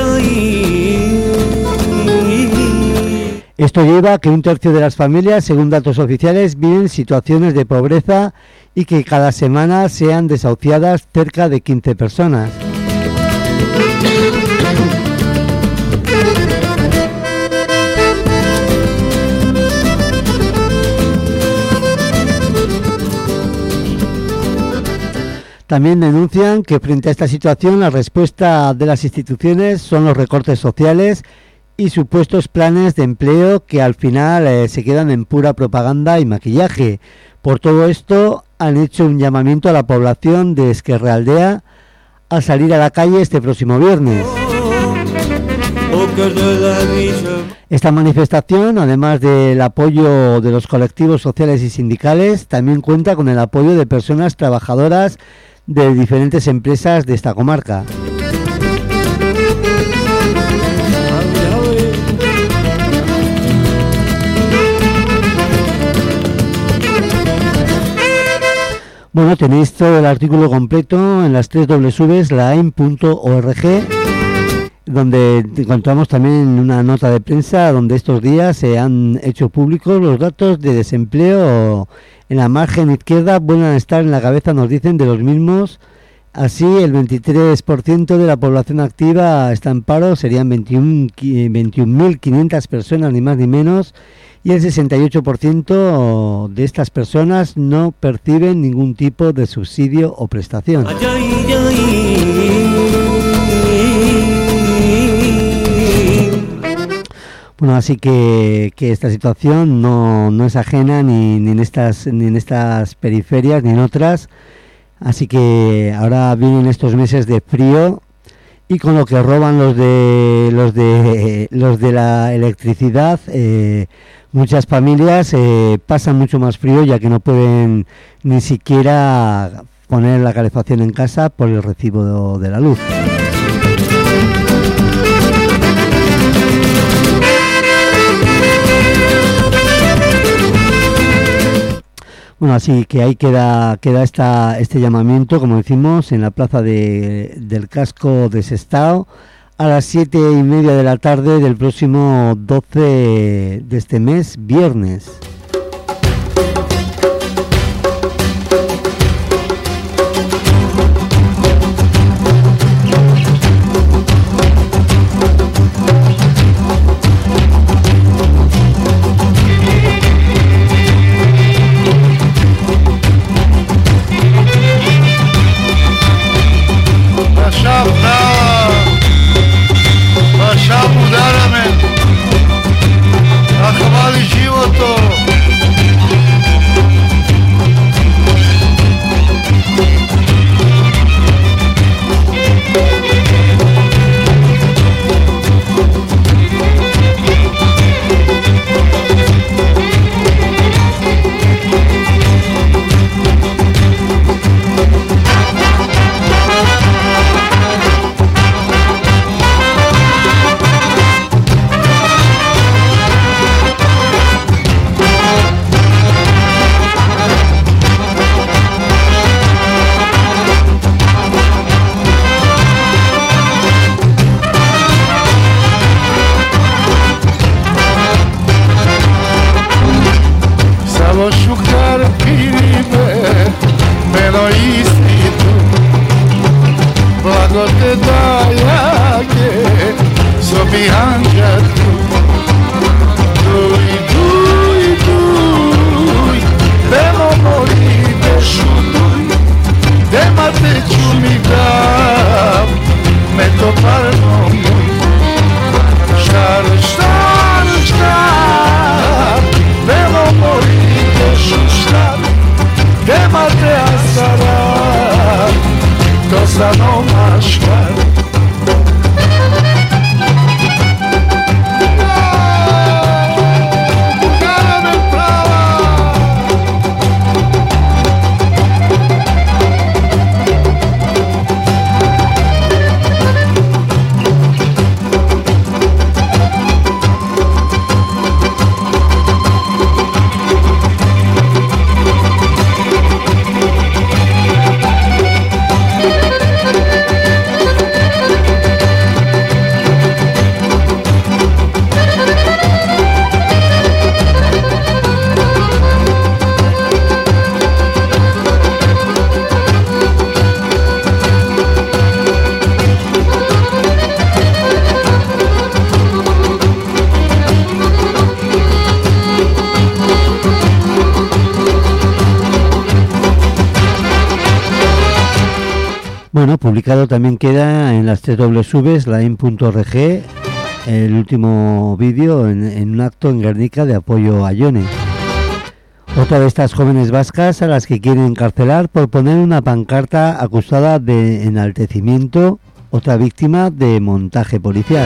Esto lleva a que un tercio de las familias, según datos oficiales, viven situaciones de pobreza y que cada semana sean desahuciadas cerca de 15 personas. También denuncian que frente a esta situación la respuesta de las instituciones son los recortes sociales y supuestos planes de empleo que al final se quedan en pura propaganda y maquillaje. Por todo esto han hecho un llamamiento a la población de Ezkerraldea a salir a la calle este próximo viernes. Esta manifestación, además del apoyo de los colectivos sociales y sindicales, también cuenta con el apoyo de personas trabajadoras de diferentes empresas de esta comarca. Bueno, tenéis todo el artículo completo en las www.laain.org, donde encontramos también una nota de prensa donde estos días se han hecho públicos los datos de desempleo en la margen izquierda. Vuelven a estar en la cabeza, nos dicen, de los mismos. Así, el 23% de la población activa está en paro, serían 21.500 personas, ni más ni menos, y el 68% de estas personas no perciben ningún tipo de subsidio o prestación. Bueno, así que esta situación no es ajena ni en estas periferias ni en otras. Así que ahora vienen estos meses de frío y con lo que roban los de la electricidad, muchas familias pasan mucho más frío, ya que no pueden ni siquiera poner la calefacción en casa por el recibo de la luz. Bueno, así que ahí queda este llamamiento, como decimos, en la plaza del casco de Sestao a las 7:30 de la tarde del próximo 12 de este mes, viernes. Bueno, publicado también queda en las www.lain.org el último vídeo en un acto en Guernica de apoyo a Yone. Otra de estas jóvenes vascas a las que quieren encarcelar por poner una pancarta acusada de enaltecimiento, otra víctima de montaje policial.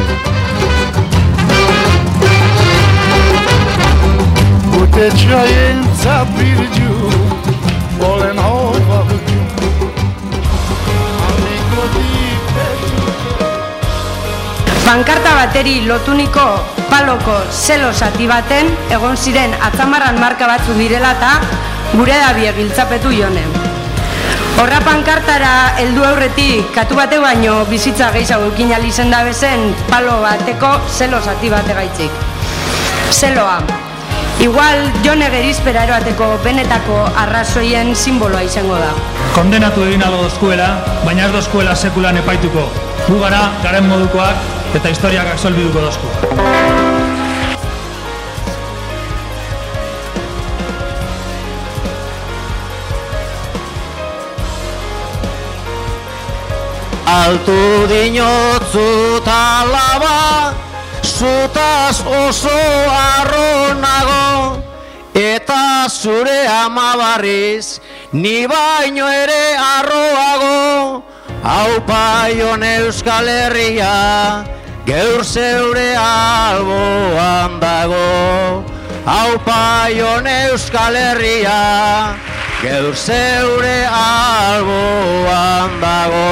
Pankarta bateri lotuniko paloko zelo zati baten egon ziren atzamarran marka batzu direla eta gure dabie giltzapetu Jonen. Horra pankartara heldu aurretik katu bate baino bizitza gehiago eukin alizen da bezen palo bateko zelo zati bate gaitzik. Zeloa. Igual Jone gerizpera eroateko benetako arrazoien simboloa izango da. Kondenatu egin alo dozkuela, baina ez dozkuela sekulan epaituko. Gu gara, garen modukoak, eta historiak absolbiduko dozku. Altu dinotzu talaba, zutaz oso arronago, eta zure ama barriz, ni baino ere arroago. Aupa Jone Euskal Herria, geur zeure alboan dago. Aupa Jone Euskal Herria, geur zeure alboan dago.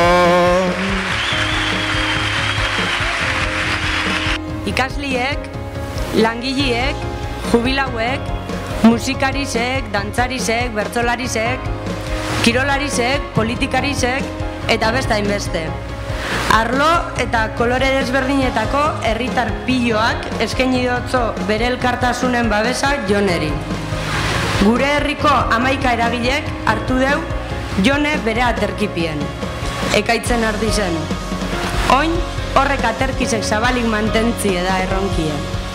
Ikasliek, langileek, jubilauek, musikarizek, dantzarizek, bertsolarizek, kirolarizek, politikarizek, eta beste hainbeste. Arlo eta kolore desberdinetako herritar piloak eskaini dotzo bere elkartasunen babesa Joneri. Gure herriko 11 eragilek hartu deu Jone bere aterkipien. Ekaitzen ardizen. Oin, horrek aterkizek zabalik mantentzie da erronkie.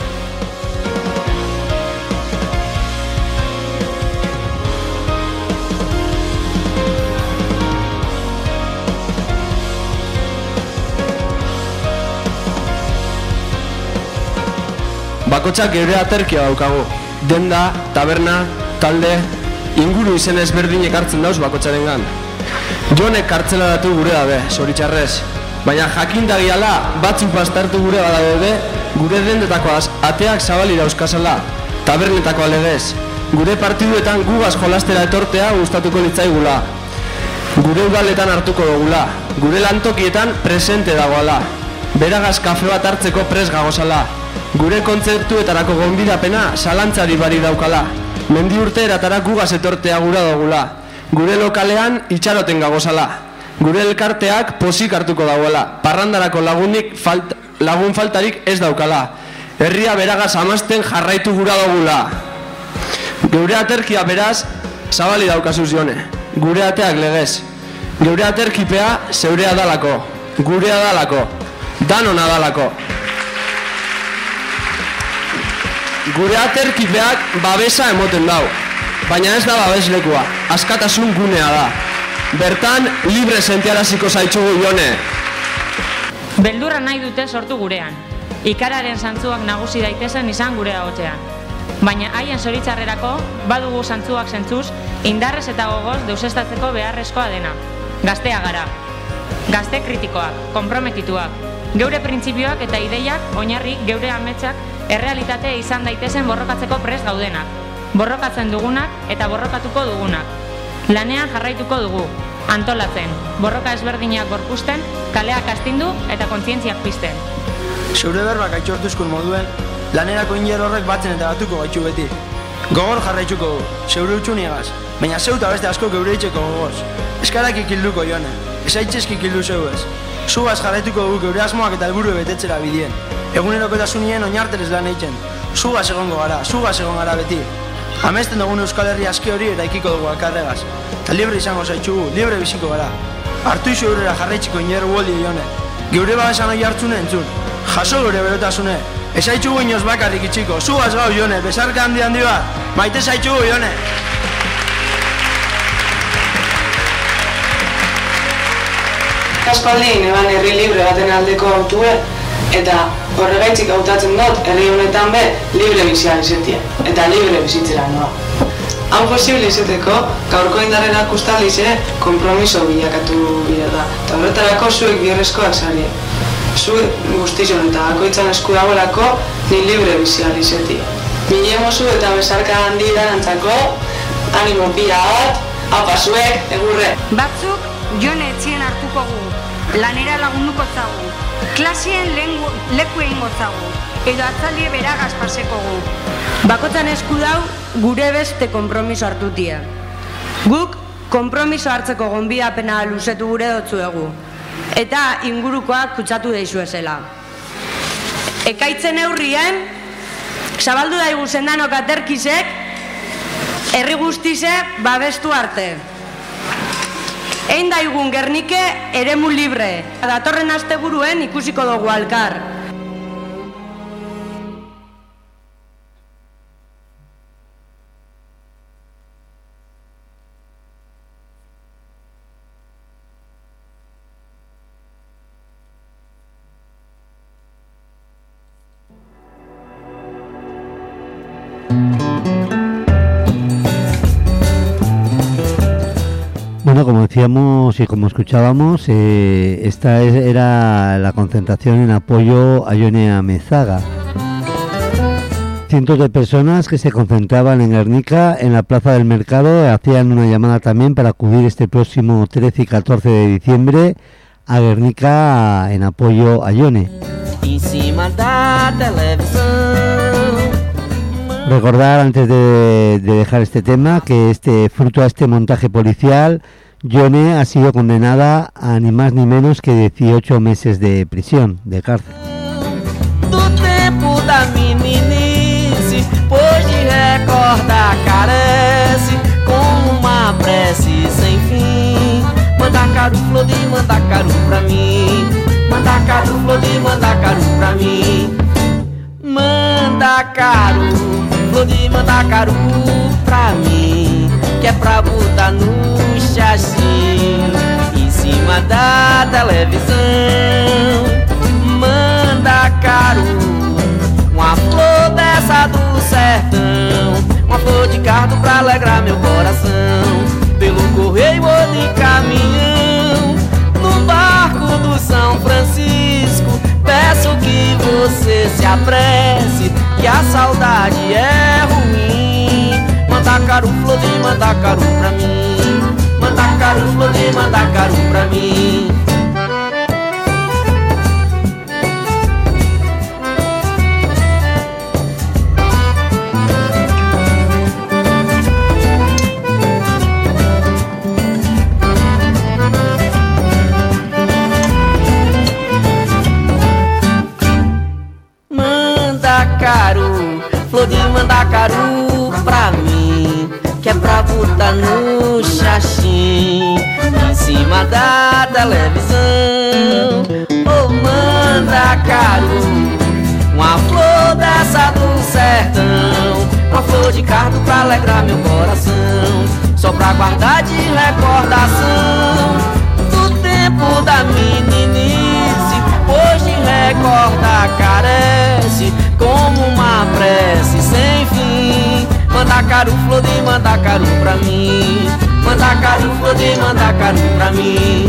Bakotxak geure aterkia daukagu. Denda, taberna, talde, inguru izen ezberdinek hartzen dauz bakotxaren gan. Jonek kartzelaratu gure dabe, zoritxarrez. Baina jakindagiala batzuk bastartu gure badabe, gure dendetako ateak zabali dauzkazala, tabernetako alegez. Gure partiduetan gugaz jolastera etortea gustatuko litzaigula. Gure udaletan hartuko dugula. Gure lantokietan presente dagoala. Beragaz kafe bat hartzeko pres gagozala. Gure kontzertuetarako gonbidapena zalantzari bari daukala. Mendi urte eratara gugaz etortea gura dugula. Gure lokalean itxaroten gagozala. Gure elkarteak posik hartuko dagoela. Parrandarako lagun faltarik ez daukala. Herria beragaz amazten jarraitu gura dugula. Geure aterkia beraz zabali daukazuz Jone. Gure ateak legez. Geure aterkipea zeurea dalako. Gurea dalako. Danona dalako. Gure aterkipeak babesa emoten dau, baina ez da babeslekua, askatasun gunea da. Bertan, libre sentiaraziko zaitzugu Jone. Beldurra nahi dute sortu gurean. Ikararen zantzuak nagusi daitezen izan gure agotzean. Baina haien zoritzarrerako, badugu zantzuak zentzuz, indarrez eta gogoz deusestatzeko beharrezkoa dena. Gaztea gara. Gazte kritikoak, konprometituak. Geure printzipioak eta ideiak, oinarri geure ametsak, errealitatea izan daitezen borrokatzeko prest gaudenak. Borrokatzen dugunak eta borrokatuko dugunak. Lanean jarraituko dugu, antolatzen, borroka ezberdinak gorpusten, kaleak astindu eta kontzientziak pizten. Zeure berbak aitzortuzkun moduen, lanerako inger horrek batzen eta batuko gaitu beti. Gogor jarraituko du, zeure utxuniagaz, baina zeuta beste asko geure itxeko gogoz. Eskarak ikilduko Jone, esaitzeski ikildu zeuez. Zugaz jarraituko dugu geure asmoak eta helburu betetzera bidien. Egunerokotasunien oinarterez lan eitzen. Zugaz egongo gara, zugaz egon gara beti. Amesten dugun Euskal Herria aski hori eraikiko dugu alkarregaz. Eta libre izango zaitxugu, libre biziko gara. Hartu izu eurera jarraitziko inerru boldi Jone. Geure babesan hori hartzune entzun. Jaso geure berotasune. Esaitxugu inoz bakarrik itxiko. Zugaz gau Jone, besarka handi bat. Maite zaitxugu Jone. Aspaldin eban herri libre baten aldeko autue, eta horregaitzik hautatzen dut herri honetan be libre bizia izetia, eta libre bizitzera noa. Han posible izeteko, gaurko indarrera kustaldize kompromiso bilakatu bide da, eta horretarako zuek bierrezkoak zarie. Zuek guztizon eta bakoitzan esku dagoelako ni libre bizia izetia. Mile mozu eta bezarka handi darantzako, animo pila bat, apa zuek, egurre. Batzuk jone etzien hartuko gu, lanera lagunduko zagu, klasien leku egingo zagu, edo atzaldie beragaz paseko gu. Bakotzan esku dau gure beste konpromiso hartutia. Guk konpromiso hartzeko gonbidapena luzetu gure dotzuegu, eta ingurukoak kutsatu deixu ezela. Ekaitzen neurrien, zabaldu daigu zendanok aterkizek, herri guztize babestu arte. Ein daigun Gernike eremu libre. Datorren asteburuen ikusiko dugu alkar. Bueno, como decíamos y como escuchábamos, esta era la concentración en apoyo a Jone Amezaga. Cientos de personas que se concentraban en Gernika, en la Plaza del Mercado, hacían una llamada también para acudir este próximo 13 y 14 de diciembre a Gernika en apoyo a Jone. Recordar antes de dejar este tema que fruto a este montaje policial, Jone ha sido condenada a ni más ni menos que 18 meses de prisión, de cárcel. Do tempo da meninice, pois de recordar carece, como uma prece sem fim. Mandacaru, flor de mandacaru pra mim. Mandacaru, flor de mandacaru pra mim. Mandacaru, flor de mandacaru pra mim, que é pra botar no chassi em cima da televisão. Mandacaru, uma flor dessa do sertão, uma flor de cardo pra alegrar meu coração. Pelo correio ou de caminhão, no barco do São Francisco, peço que você se apresse, que a saudade é ruim. Mandacaru, flor de mandacaru pra mim. Mandacaru, flor de mandacaru pra mim. Mandacaru, flor de mandacaru pra mim, que é pra botar no chachim em cima da televisão. Oh, mandacaru, uma flor dessa do sertão, uma flor de cardo pra alegrar meu coração, só pra guardar de recordação do tempo da meninice, pois de recordar carece, como uma prece sem fim. Mandacaru, flor de mandacaru pra mim. Mandacaru, flor de mandacaru pra mim.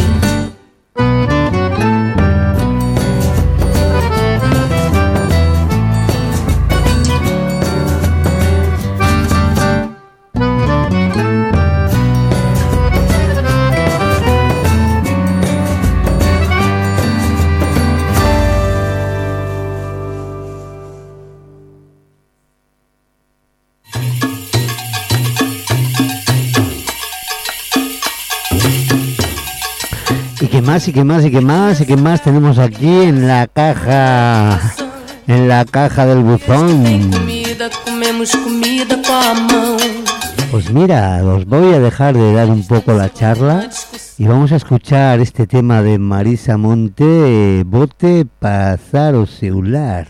¿Y qué más tenemos aquí en la caja del buzón? Pues mira, os voy a dejar de dar un poco la charla y vamos a escuchar este tema de Marisa Monte, Bote Pasar o Celular.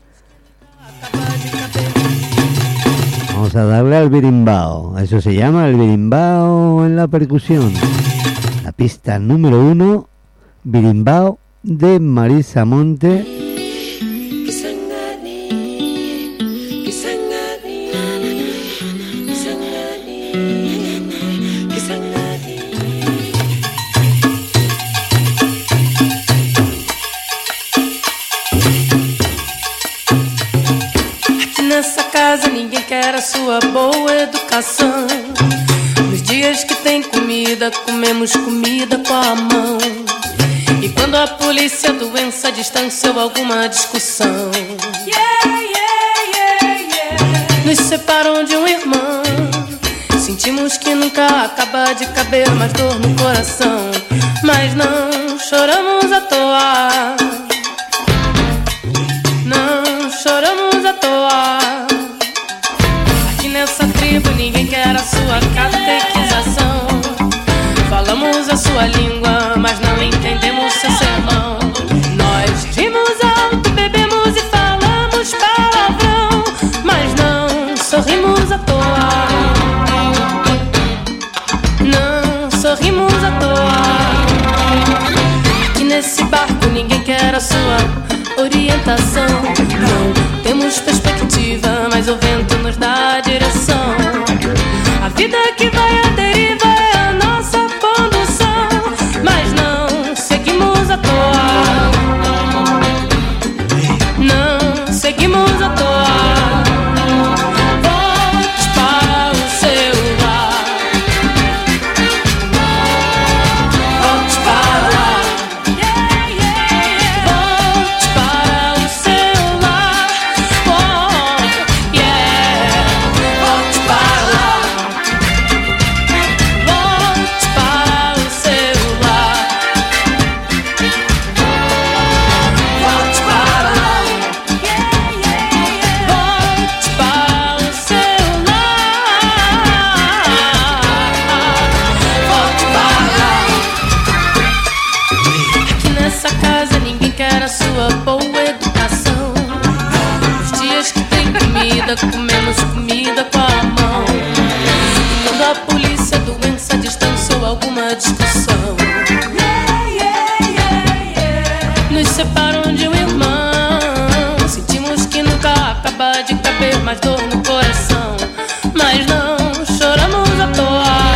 Vamos a darle al berimbao, eso se llama el berimbao en la percusión. La pista número 1 Birimbao de Marisa Monte. Nessa casa ninguém quer a sua boa educação. Nos dias que tem comida, comemos comida com a mão. E quando a polícia, doença, distância ou alguma discussão nos separam de um irmão, sentimos que nunca acaba de caber mais dor no coração. Mas não choramos à toa, não choramos à toa. Aqui nessa tribo ninguém quer a sua catequização. Falamos a sua língua, mas não entendemos seu sermão. Nós rimos alto, bebemos e falamos palavrão, mas não sorrimos à toa, não sorrimos à toa. Aqui nesse barco ninguém quer a sua orientação. Não temos perspectiva, mas o vento nos dá a direção. A vida que vai à deriva é a nossa condução, mas não seguimos à toa, não seguimos à toa. Volte para o seu lar, volte para lá, volte para o seu lar, oh, yeah. Volte para lá, volte para o seu lar, volte para lá, volte para o seu lar, volte para lá. Aqui nessa casa ninguém quer a sua boa educação. Nos dias que tem comida, comemos comida com a mão. E quando a polícia, doença, distância ou alguma discussão nos separam de um irmão, sentimos que nunca acaba de caber mais dor no coração. Mas não choramos à toa,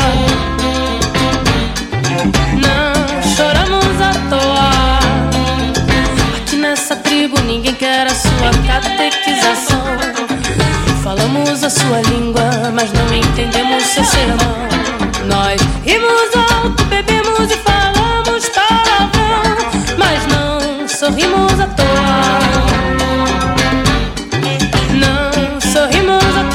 não choramos à toa. Aqui nessa tribo ninguém quer a sua catequização. Falamos a sua língua, mas não entendemos seu sermão. Nós rimos alto, bebemos e falamos palavrão, mas não sorrimos à toa, não sorrimos à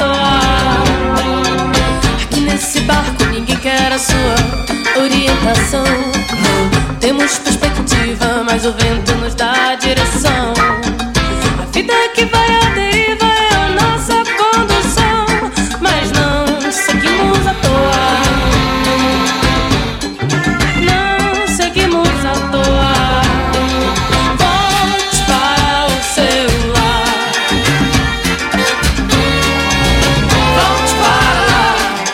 toa. Aqui nesse barco ninguém quer a sua orientação. Não temos perspectiva, mas o vento nos dá a direção. A vida que vai à deriva é a nossa condução, mas não seguimos à toa, não seguimos à toa. Volte para o seu lar, volte para lá,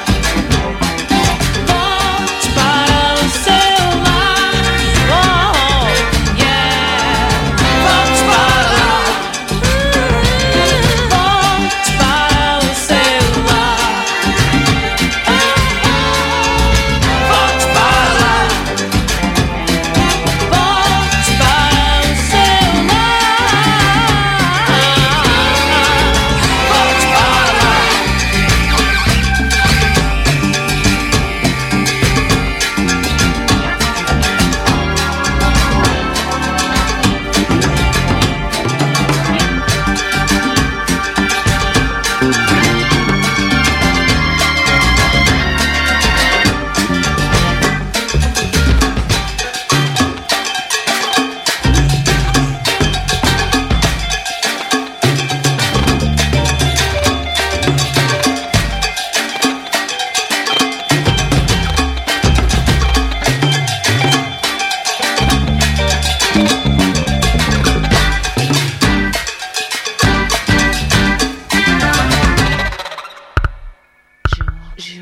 volte para o seu lar, oh, yeah. Volte para lá, volte para o seu lar, volte para lá, volte para o seu lar, volte para lá.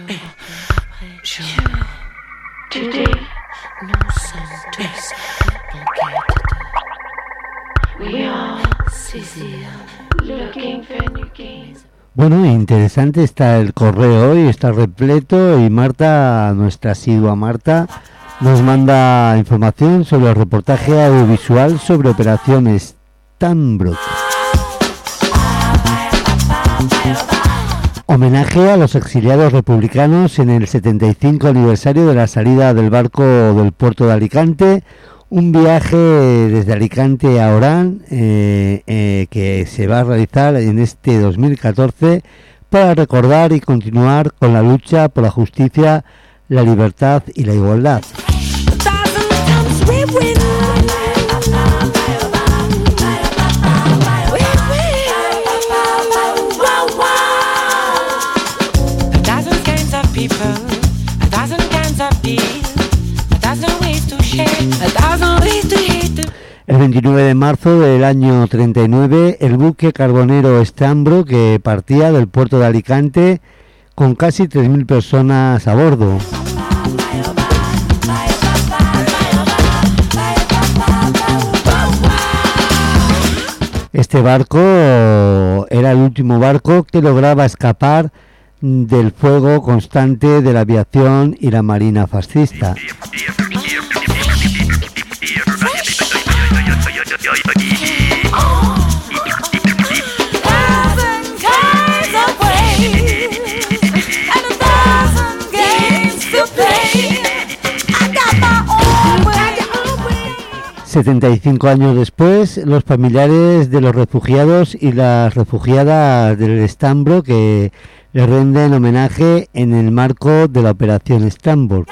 Today, nous sommes tous Bueno, interesante está el correo hoy, está repleto y Marta, nuestra asidua Marta, nos manda información sobre el reportaje audiovisual sobre Operación Stambrook. Homenaje a los exiliados republicanos en el 75 aniversario de la salida del barco del puerto de Alicante, un viaje desde Alicante a Orán que se va a realizar en este 2014 para recordar y continuar con la lucha por la justicia, la libertad y la igualdad. El 29 de marzo del año 39, el buque carbonero Stambrook que partía del puerto de Alicante con casi 3.000 personas a bordo. Este barco era el último barco que lograba escapar del fuego constante de la aviación y la marina fascista. ...75 años después, los familiares de los refugiados y las refugiadas del Stambrook que le rinden homenaje en el marco de la Operación Stambrook.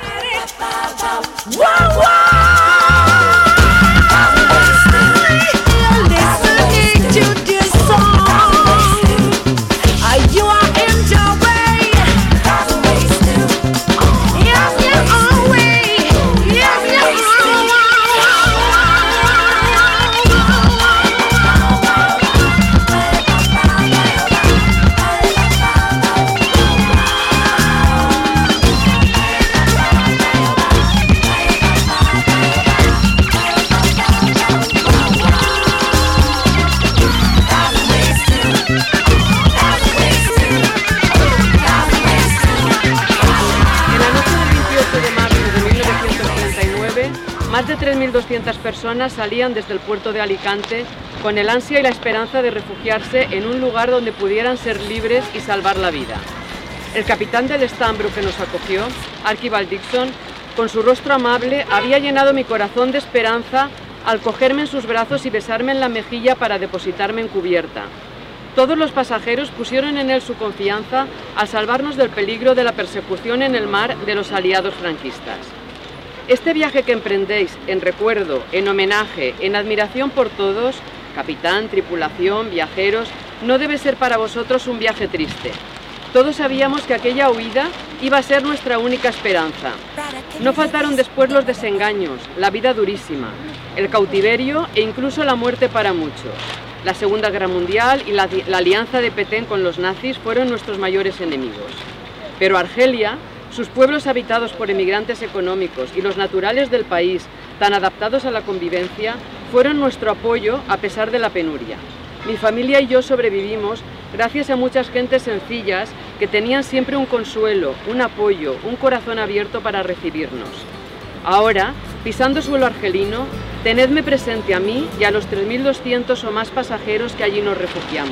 Más de 3.200 personas salían desde el puerto de Alicante con el ansia y la esperanza de refugiarse en un lugar donde pudieran ser libres y salvar la vida. El capitán del Stambrook que nos acogió, Archibald Dixon, con su rostro amable, había llenado mi corazón de esperanza al cogerme en sus brazos y besarme en la mejilla para depositarme en cubierta. Todos los pasajeros pusieron en él su confianza al salvarnos del peligro de la persecución en el mar de los aliados franquistas. Este viaje que emprendéis en recuerdo, en homenaje, en admiración por todos, capitán, tripulación, viajeros, no debe ser para vosotros un viaje triste. Todos sabíamos que aquella huida iba a ser nuestra única esperanza. No faltaron después los desengaños, la vida durísima, el cautiverio e incluso la muerte para muchos. La Segunda Guerra Mundial y la alianza de Petén con los nazis fueron nuestros mayores enemigos. Pero Argelia, sus pueblos habitados por emigrantes económicos y los naturales del país, tan adaptados a la convivencia, fueron nuestro apoyo a pesar de la penuria. Mi familia y yo sobrevivimos gracias a muchas gentes sencillas que tenían siempre un consuelo, un apoyo, un corazón abierto para recibirnos. Ahora, pisando suelo argelino, tenedme presente a mí y a los 3.200 o más pasajeros que allí nos refugiamos.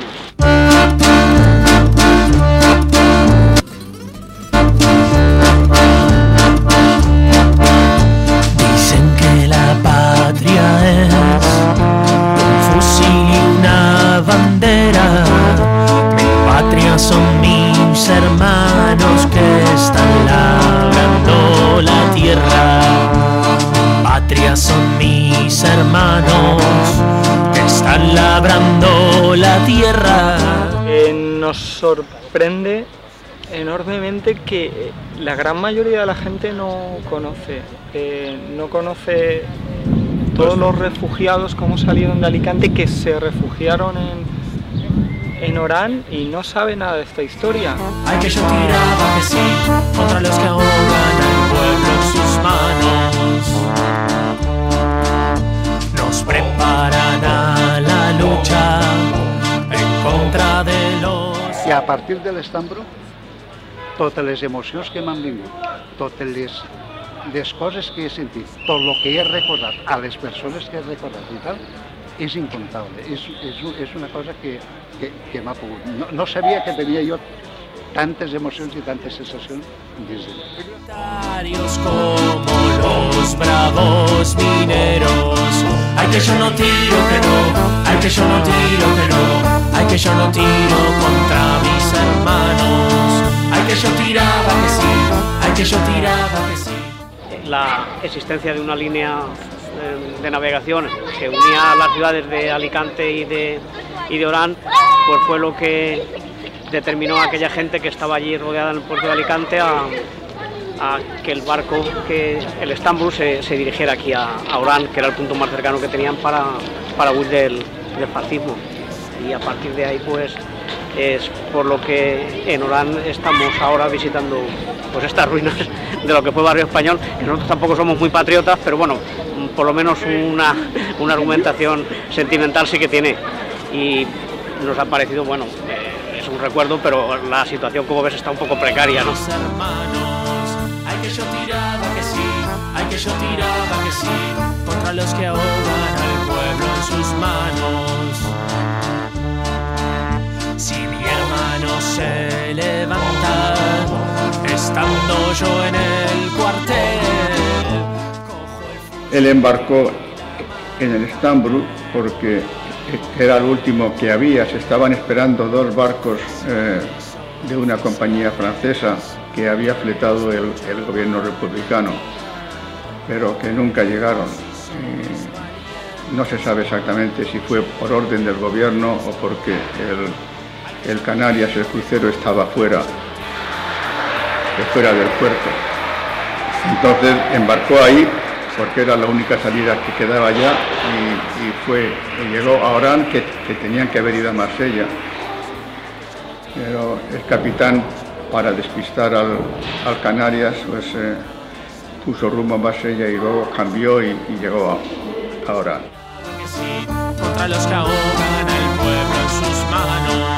Dicen que la patria es un fusil y una bandera. Mi patria son mis hermanos que están labrando la tierra. Patria son mis hermanos que están labrando la tierra. Nos sorprende enormemente que la gran mayoría de la gente no conoce todos los refugiados, cómo salieron de Alicante, que se refugiaron en Orán y no sabe nada de esta historia. Ay, que yo tiraba que sí, contra los que ahogan al pueblo en sus manos. partir de l'Estambro, totes les emocions que m'han vingut, totes les coses que he sentit, tot el que he recordat, a les persones que he recordat i tal, és incontable. És una cosa que m'ha pogut. No sabia que tenia jo tantes emocions y tantas sensaciones desde como los bravos mineros. Ay, que yo no tiro, que no. Ay, que yo no tiro, que no. Ay, que yo no tiro contra mis hermanos. Ay, que yo tiraba que sí. Ay, que yo tiraba que sí. La existencia de una línea de navegación que unía las ciudades de Alicante y de Orán, pues fue lo que determinó a aquella gente que estaba allí rodeada en el puerto de Alicante a que el barco, que el Estambul se dirigiera aquí a Orán, que era el punto más cercano que tenían para huir del fascismo. Y a partir de ahí pues es por lo que en Orán estamos ahora visitando pues estas ruinas de lo que fue Barrio Español, que nosotros tampoco somos muy patriotas, pero bueno, por lo menos una argumentación sentimental sí que tiene, y nos ha parecido, bueno, es un recuerdo, pero la situación, como ves, está un poco precaria, ¿no? Ay, que yo tiraba que sí, ay, que yo tiraba que sí, contra los que ahogan al pueblo en sus manos. Si mi hermano se levanta, estando yo en el cuartel. Él embarcó en el Estambul porque era el último que había. Se estaban esperando dos barcos de una compañía francesa que había fletado el gobierno republicano, pero que nunca llegaron. No se sabe exactamente si fue por orden del gobierno o porque el Canarias, el crucero, estaba fuera del puerto. Entonces embarcó ahí porque era la única salida que quedaba ya y llegó a Orán, que tenían que haber ido a Marsella. Pero el capitán, para despistar al Canarias, pues puso rumbo a Marsella y luego cambió y llegó a Orán. Contra los que ahogan al pueblo en sus manos.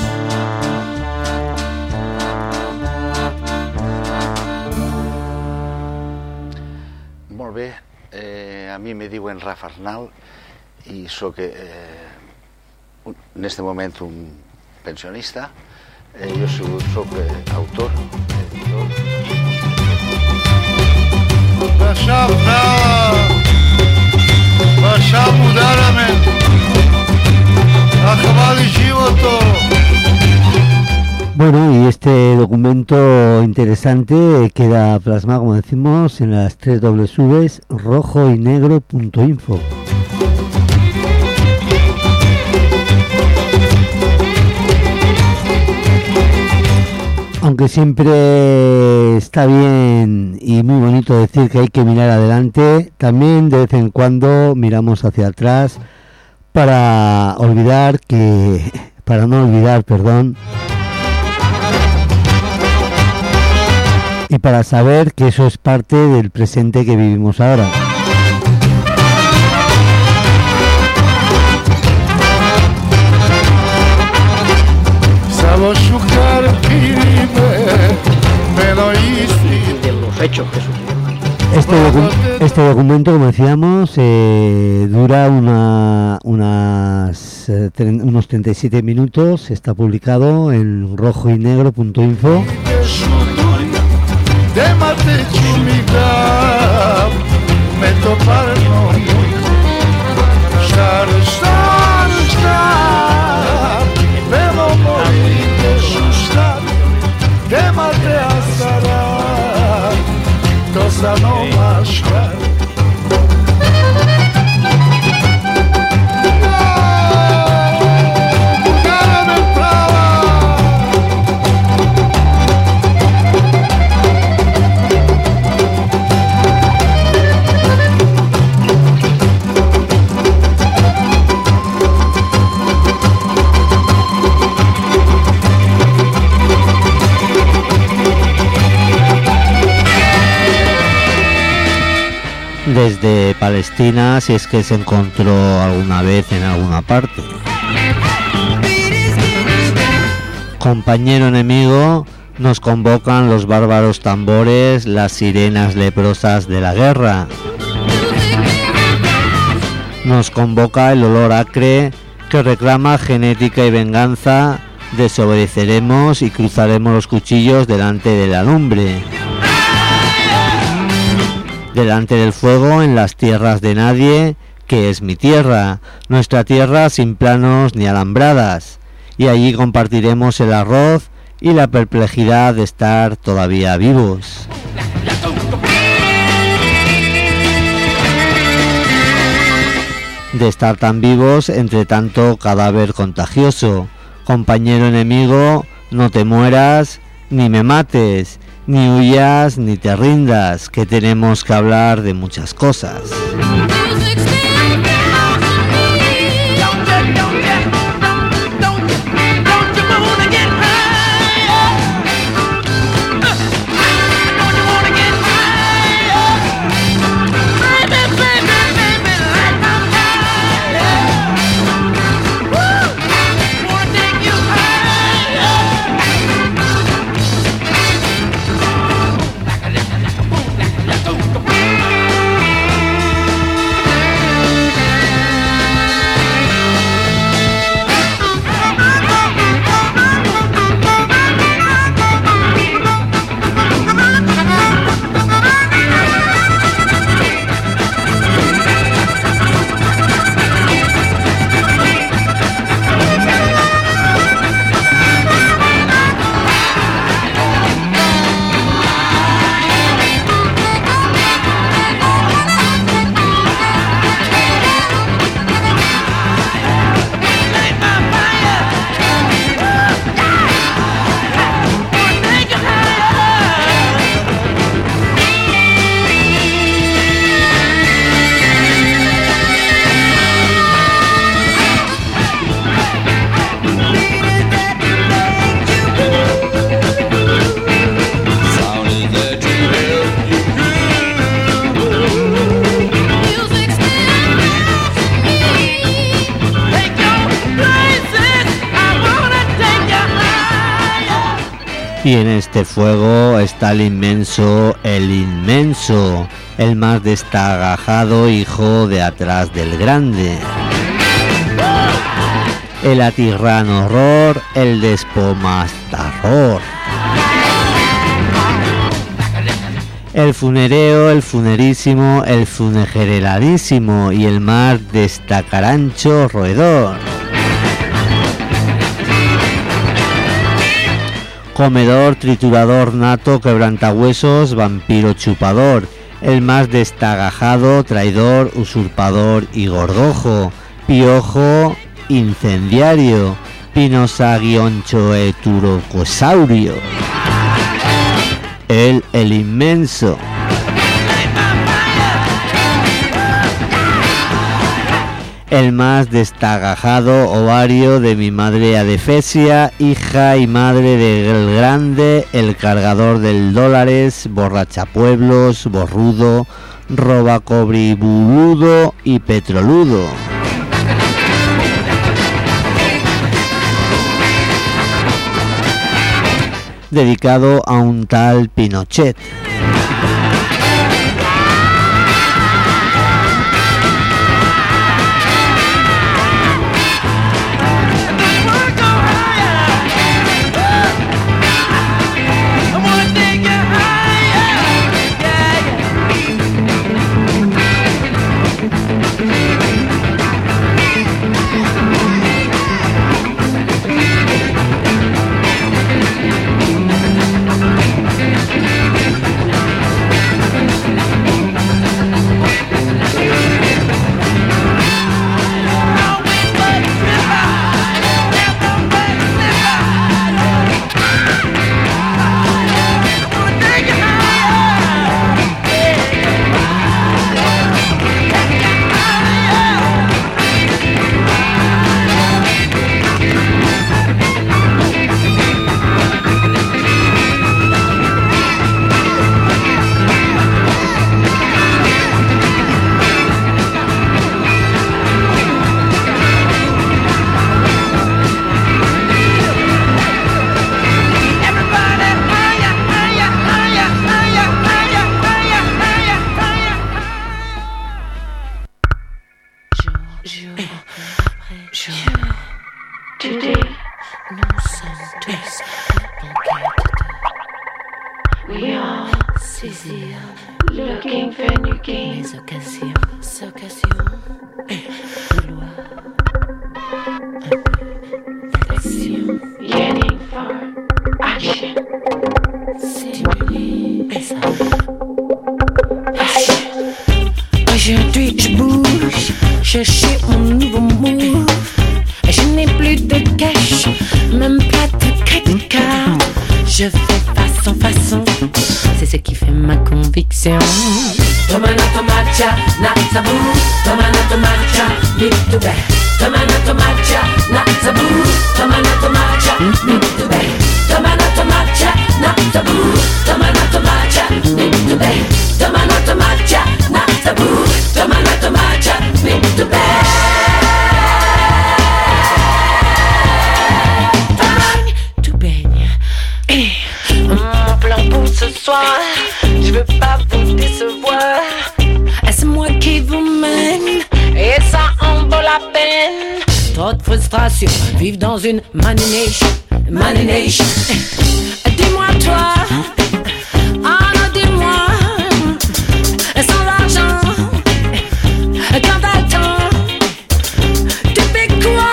Molt bé, a mi me diuen Rafa Arnal i soc en este moment un pensionista. Jo soc autor, editor. עכשיו מודע למן, החבל השיב אותו. Bueno, y este documento interesante queda plasmado, como decimos, en las 3 Ws rojoynegro.info. Aunque siempre está bien y muy bonito decir que hay que mirar adelante, también de vez en cuando miramos hacia atrás para no olvidar, y para saber que eso es parte del presente que vivimos ahora. De los hechos que sucedieron. Este documento, como decíamos, dura unos 37 minutos. Está publicado en rojoynegro.info. Desde Palestina, si es que se encontró alguna vez en alguna parte. Compañero enemigo, nos convocan los bárbaros tambores, las sirenas leprosas de la guerra. Nos convoca el olor acre que reclama genética y venganza. Desobedeceremos y cruzaremos los cuchillos delante de la lumbre. Delante del fuego en las tierras de nadie, que es mi tierra, nuestra tierra sin planos ni alambradas. Y allí compartiremos el arroz y la perplejidad de estar todavía vivos. De estar tan vivos entre tanto cadáver contagioso. Compañero enemigo, no te mueras, ni me mates, ni huyas, ni te rindas, que tenemos que hablar de muchas cosas. Y en este fuego está el inmenso, el más destagajado hijo de atrás del grande. El atirrano horror, el despomastador. El funereo, el funerísimo, el funegereladísimo y el más destacarancho roedor. Comedor, triturador nato, quebrantahuesos, vampiro chupador, el más destagajado, traidor, usurpador y gordojo, piojo, incendiario, pinosagionchoeturocosaurio, el inmenso. El más destagajado ovario de mi madre Adefesia, hija y madre del grande, el cargador del dólares, borrachapueblos, borrudo, robacobribuludo y petroludo. Dedicado a un tal Pinochet. Yearning for action. Aujourd'hui je bouge, chercher mon nouveau move. Je n'ai plus de cash, même pas de crédit card. Je fais façon, c'est ce qui fait ma conviction. Tomana tomacha, na tabou. Tomana tomacha, big to bad. Tomana tomacha, na tabou. Tomana tomacha, big to bad. Tomana tomacha, na taboo. Tomana tomacha, big to bad. Tomana tomacha, na taboo. Tomana tomacha, big to bad. Tout baigne. Mon plan pour ce soir, je veux pas vous décevoir. C'est moi qui vous mène, et ça en vaut la peine. Trop de frustration, vivre dans une money nation. Dis-moi toi, ah non dis-moi, sans l'argent, quand t'as le temps, tu fais quoi?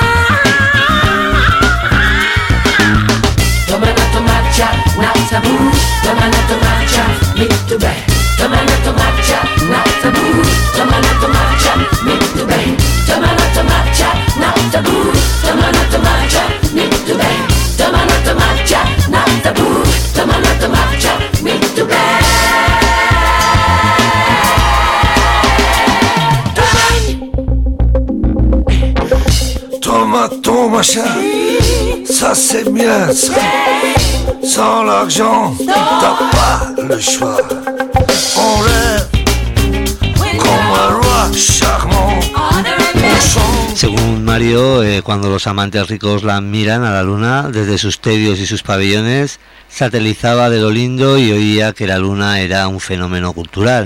Tomana tomacha, na taboo. Tomana tomacha, big to bad. Tomana tomacha, na taboo. Tomana tomacha, big to bad. Tomana tomacha, na taboo. Tomana tomacha, big to bad. Tomana tomacha, na taboo. Tomana tomacha, big to bad. Tomato machin, ça c'est bien ça. Sans l'argent, t'as pas le choix. On rêve como un roi charmant. Según Mario, cuando los amantes ricos la miran a la luna desde sus tedios y sus pabellones, satelizaba de lo lindo y oía que la luna era un fenómeno cultural.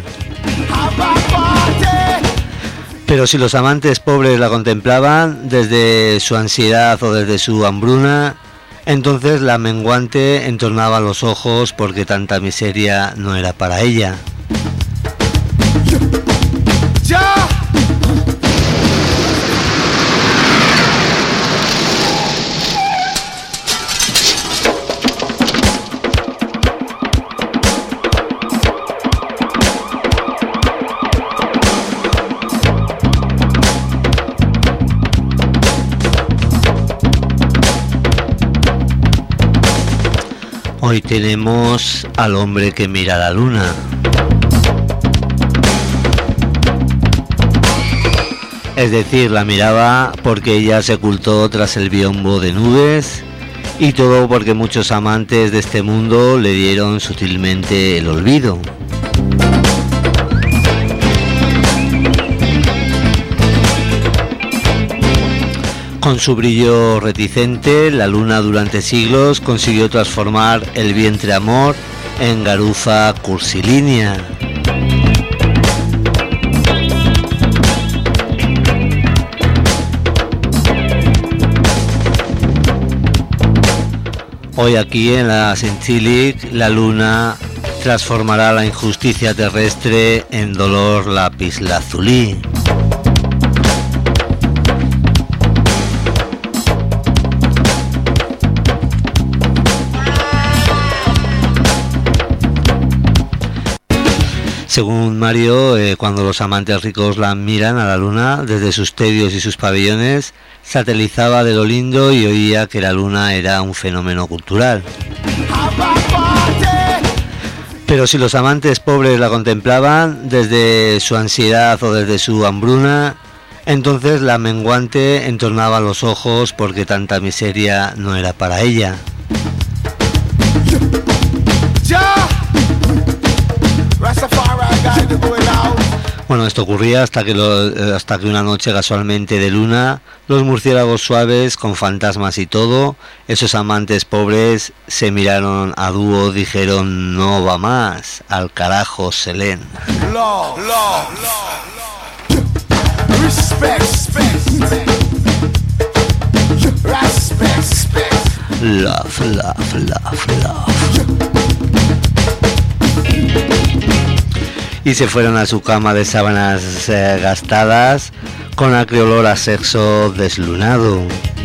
Pero si los amantes pobres la contemplaban desde su ansiedad o desde su hambruna, entonces la menguante entornaba los ojos porque tanta miseria no era para ella. Hoy tenemos al hombre que mira la luna. Es decir, la miraba porque ella se ocultó tras el biombo de nubes, y todo porque muchos amantes de este mundo le dieron sutilmente el olvido. Con su brillo reticente, la luna durante siglos consiguió transformar el vientre amor en garufa cursilínea. Hoy aquí en la Sintilic, la luna transformará la injusticia terrestre en dolor lapislázuli. Según Mario, cuando los amantes ricos la miran a la luna desde sus tedios y sus pabellones, satelizaba de lo lindo y oía que la luna era un fenómeno cultural. Pero si los amantes pobres la contemplaban desde su ansiedad o desde su hambruna, entonces la menguante entornaba los ojos porque tanta miseria no era para ella. Bueno, esto ocurría hasta que una noche casualmente de luna, los murciélagos suaves con fantasmas y todo, esos amantes pobres se miraron a dúo, dijeron no va más, al carajo Selén. Love, love, love. Respect, love, love, love, love. y se fueron a su cama de sábanas gastadas con acre olor a sexo deslunado.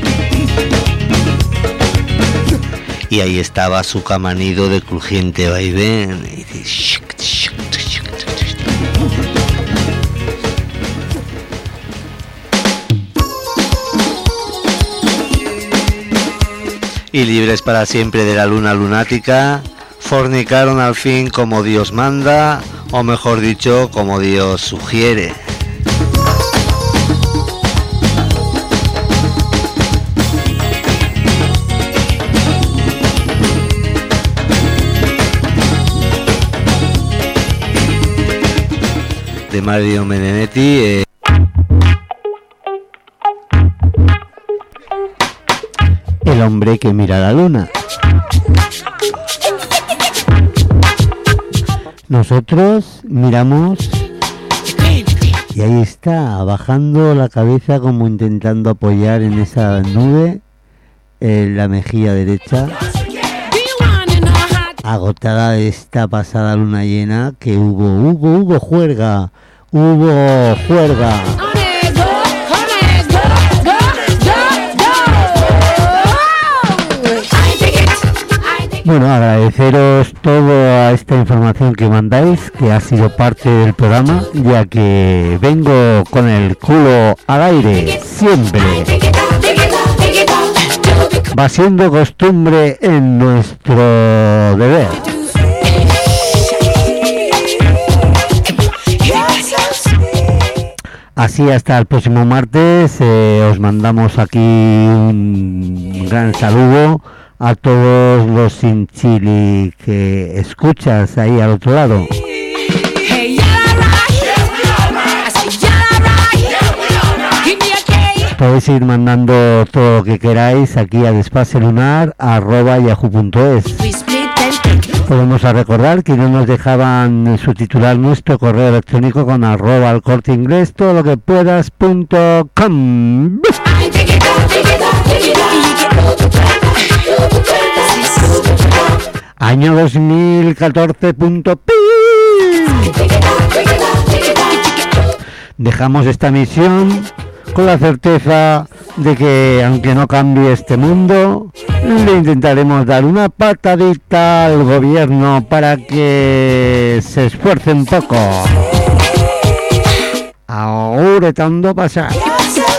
Y ahí estaba su cama nido de crujiente vaivén. Y libres para siempre de la luna lunática, fornicaron al fin como Dios manda, o mejor dicho, como Dios sugiere. De Mario Benedetti. El hombre que mira la luna. Nosotros miramos y ahí está, bajando la cabeza como intentando apoyar en esa nube la mejilla derecha, agotada de esta pasada luna llena que hubo juerga. Bueno, agradeceros toda esta información que mandáis, que ha sido parte del programa, ya que vengo con el culo al aire, siempre. Va siendo costumbre en nuestro deber. Así hasta el próximo martes, os mandamos aquí un gran saludo a todos los sin chili que escuchas ahí al otro lado. Podéis ir mandando todo lo que queráis aquí a despacelunar@yahoo.es. Podemos recordar que no nos dejaban subtitular nuestro correo electrónico con @al Corte Inglés, todo lo que puedas.com. Año 2014.pi. Dejamos esta misión con la certeza de que, aunque no cambie este mundo, le intentaremos dar una patadita al gobierno para que se esfuerce un poco. Ahora tanto pasar.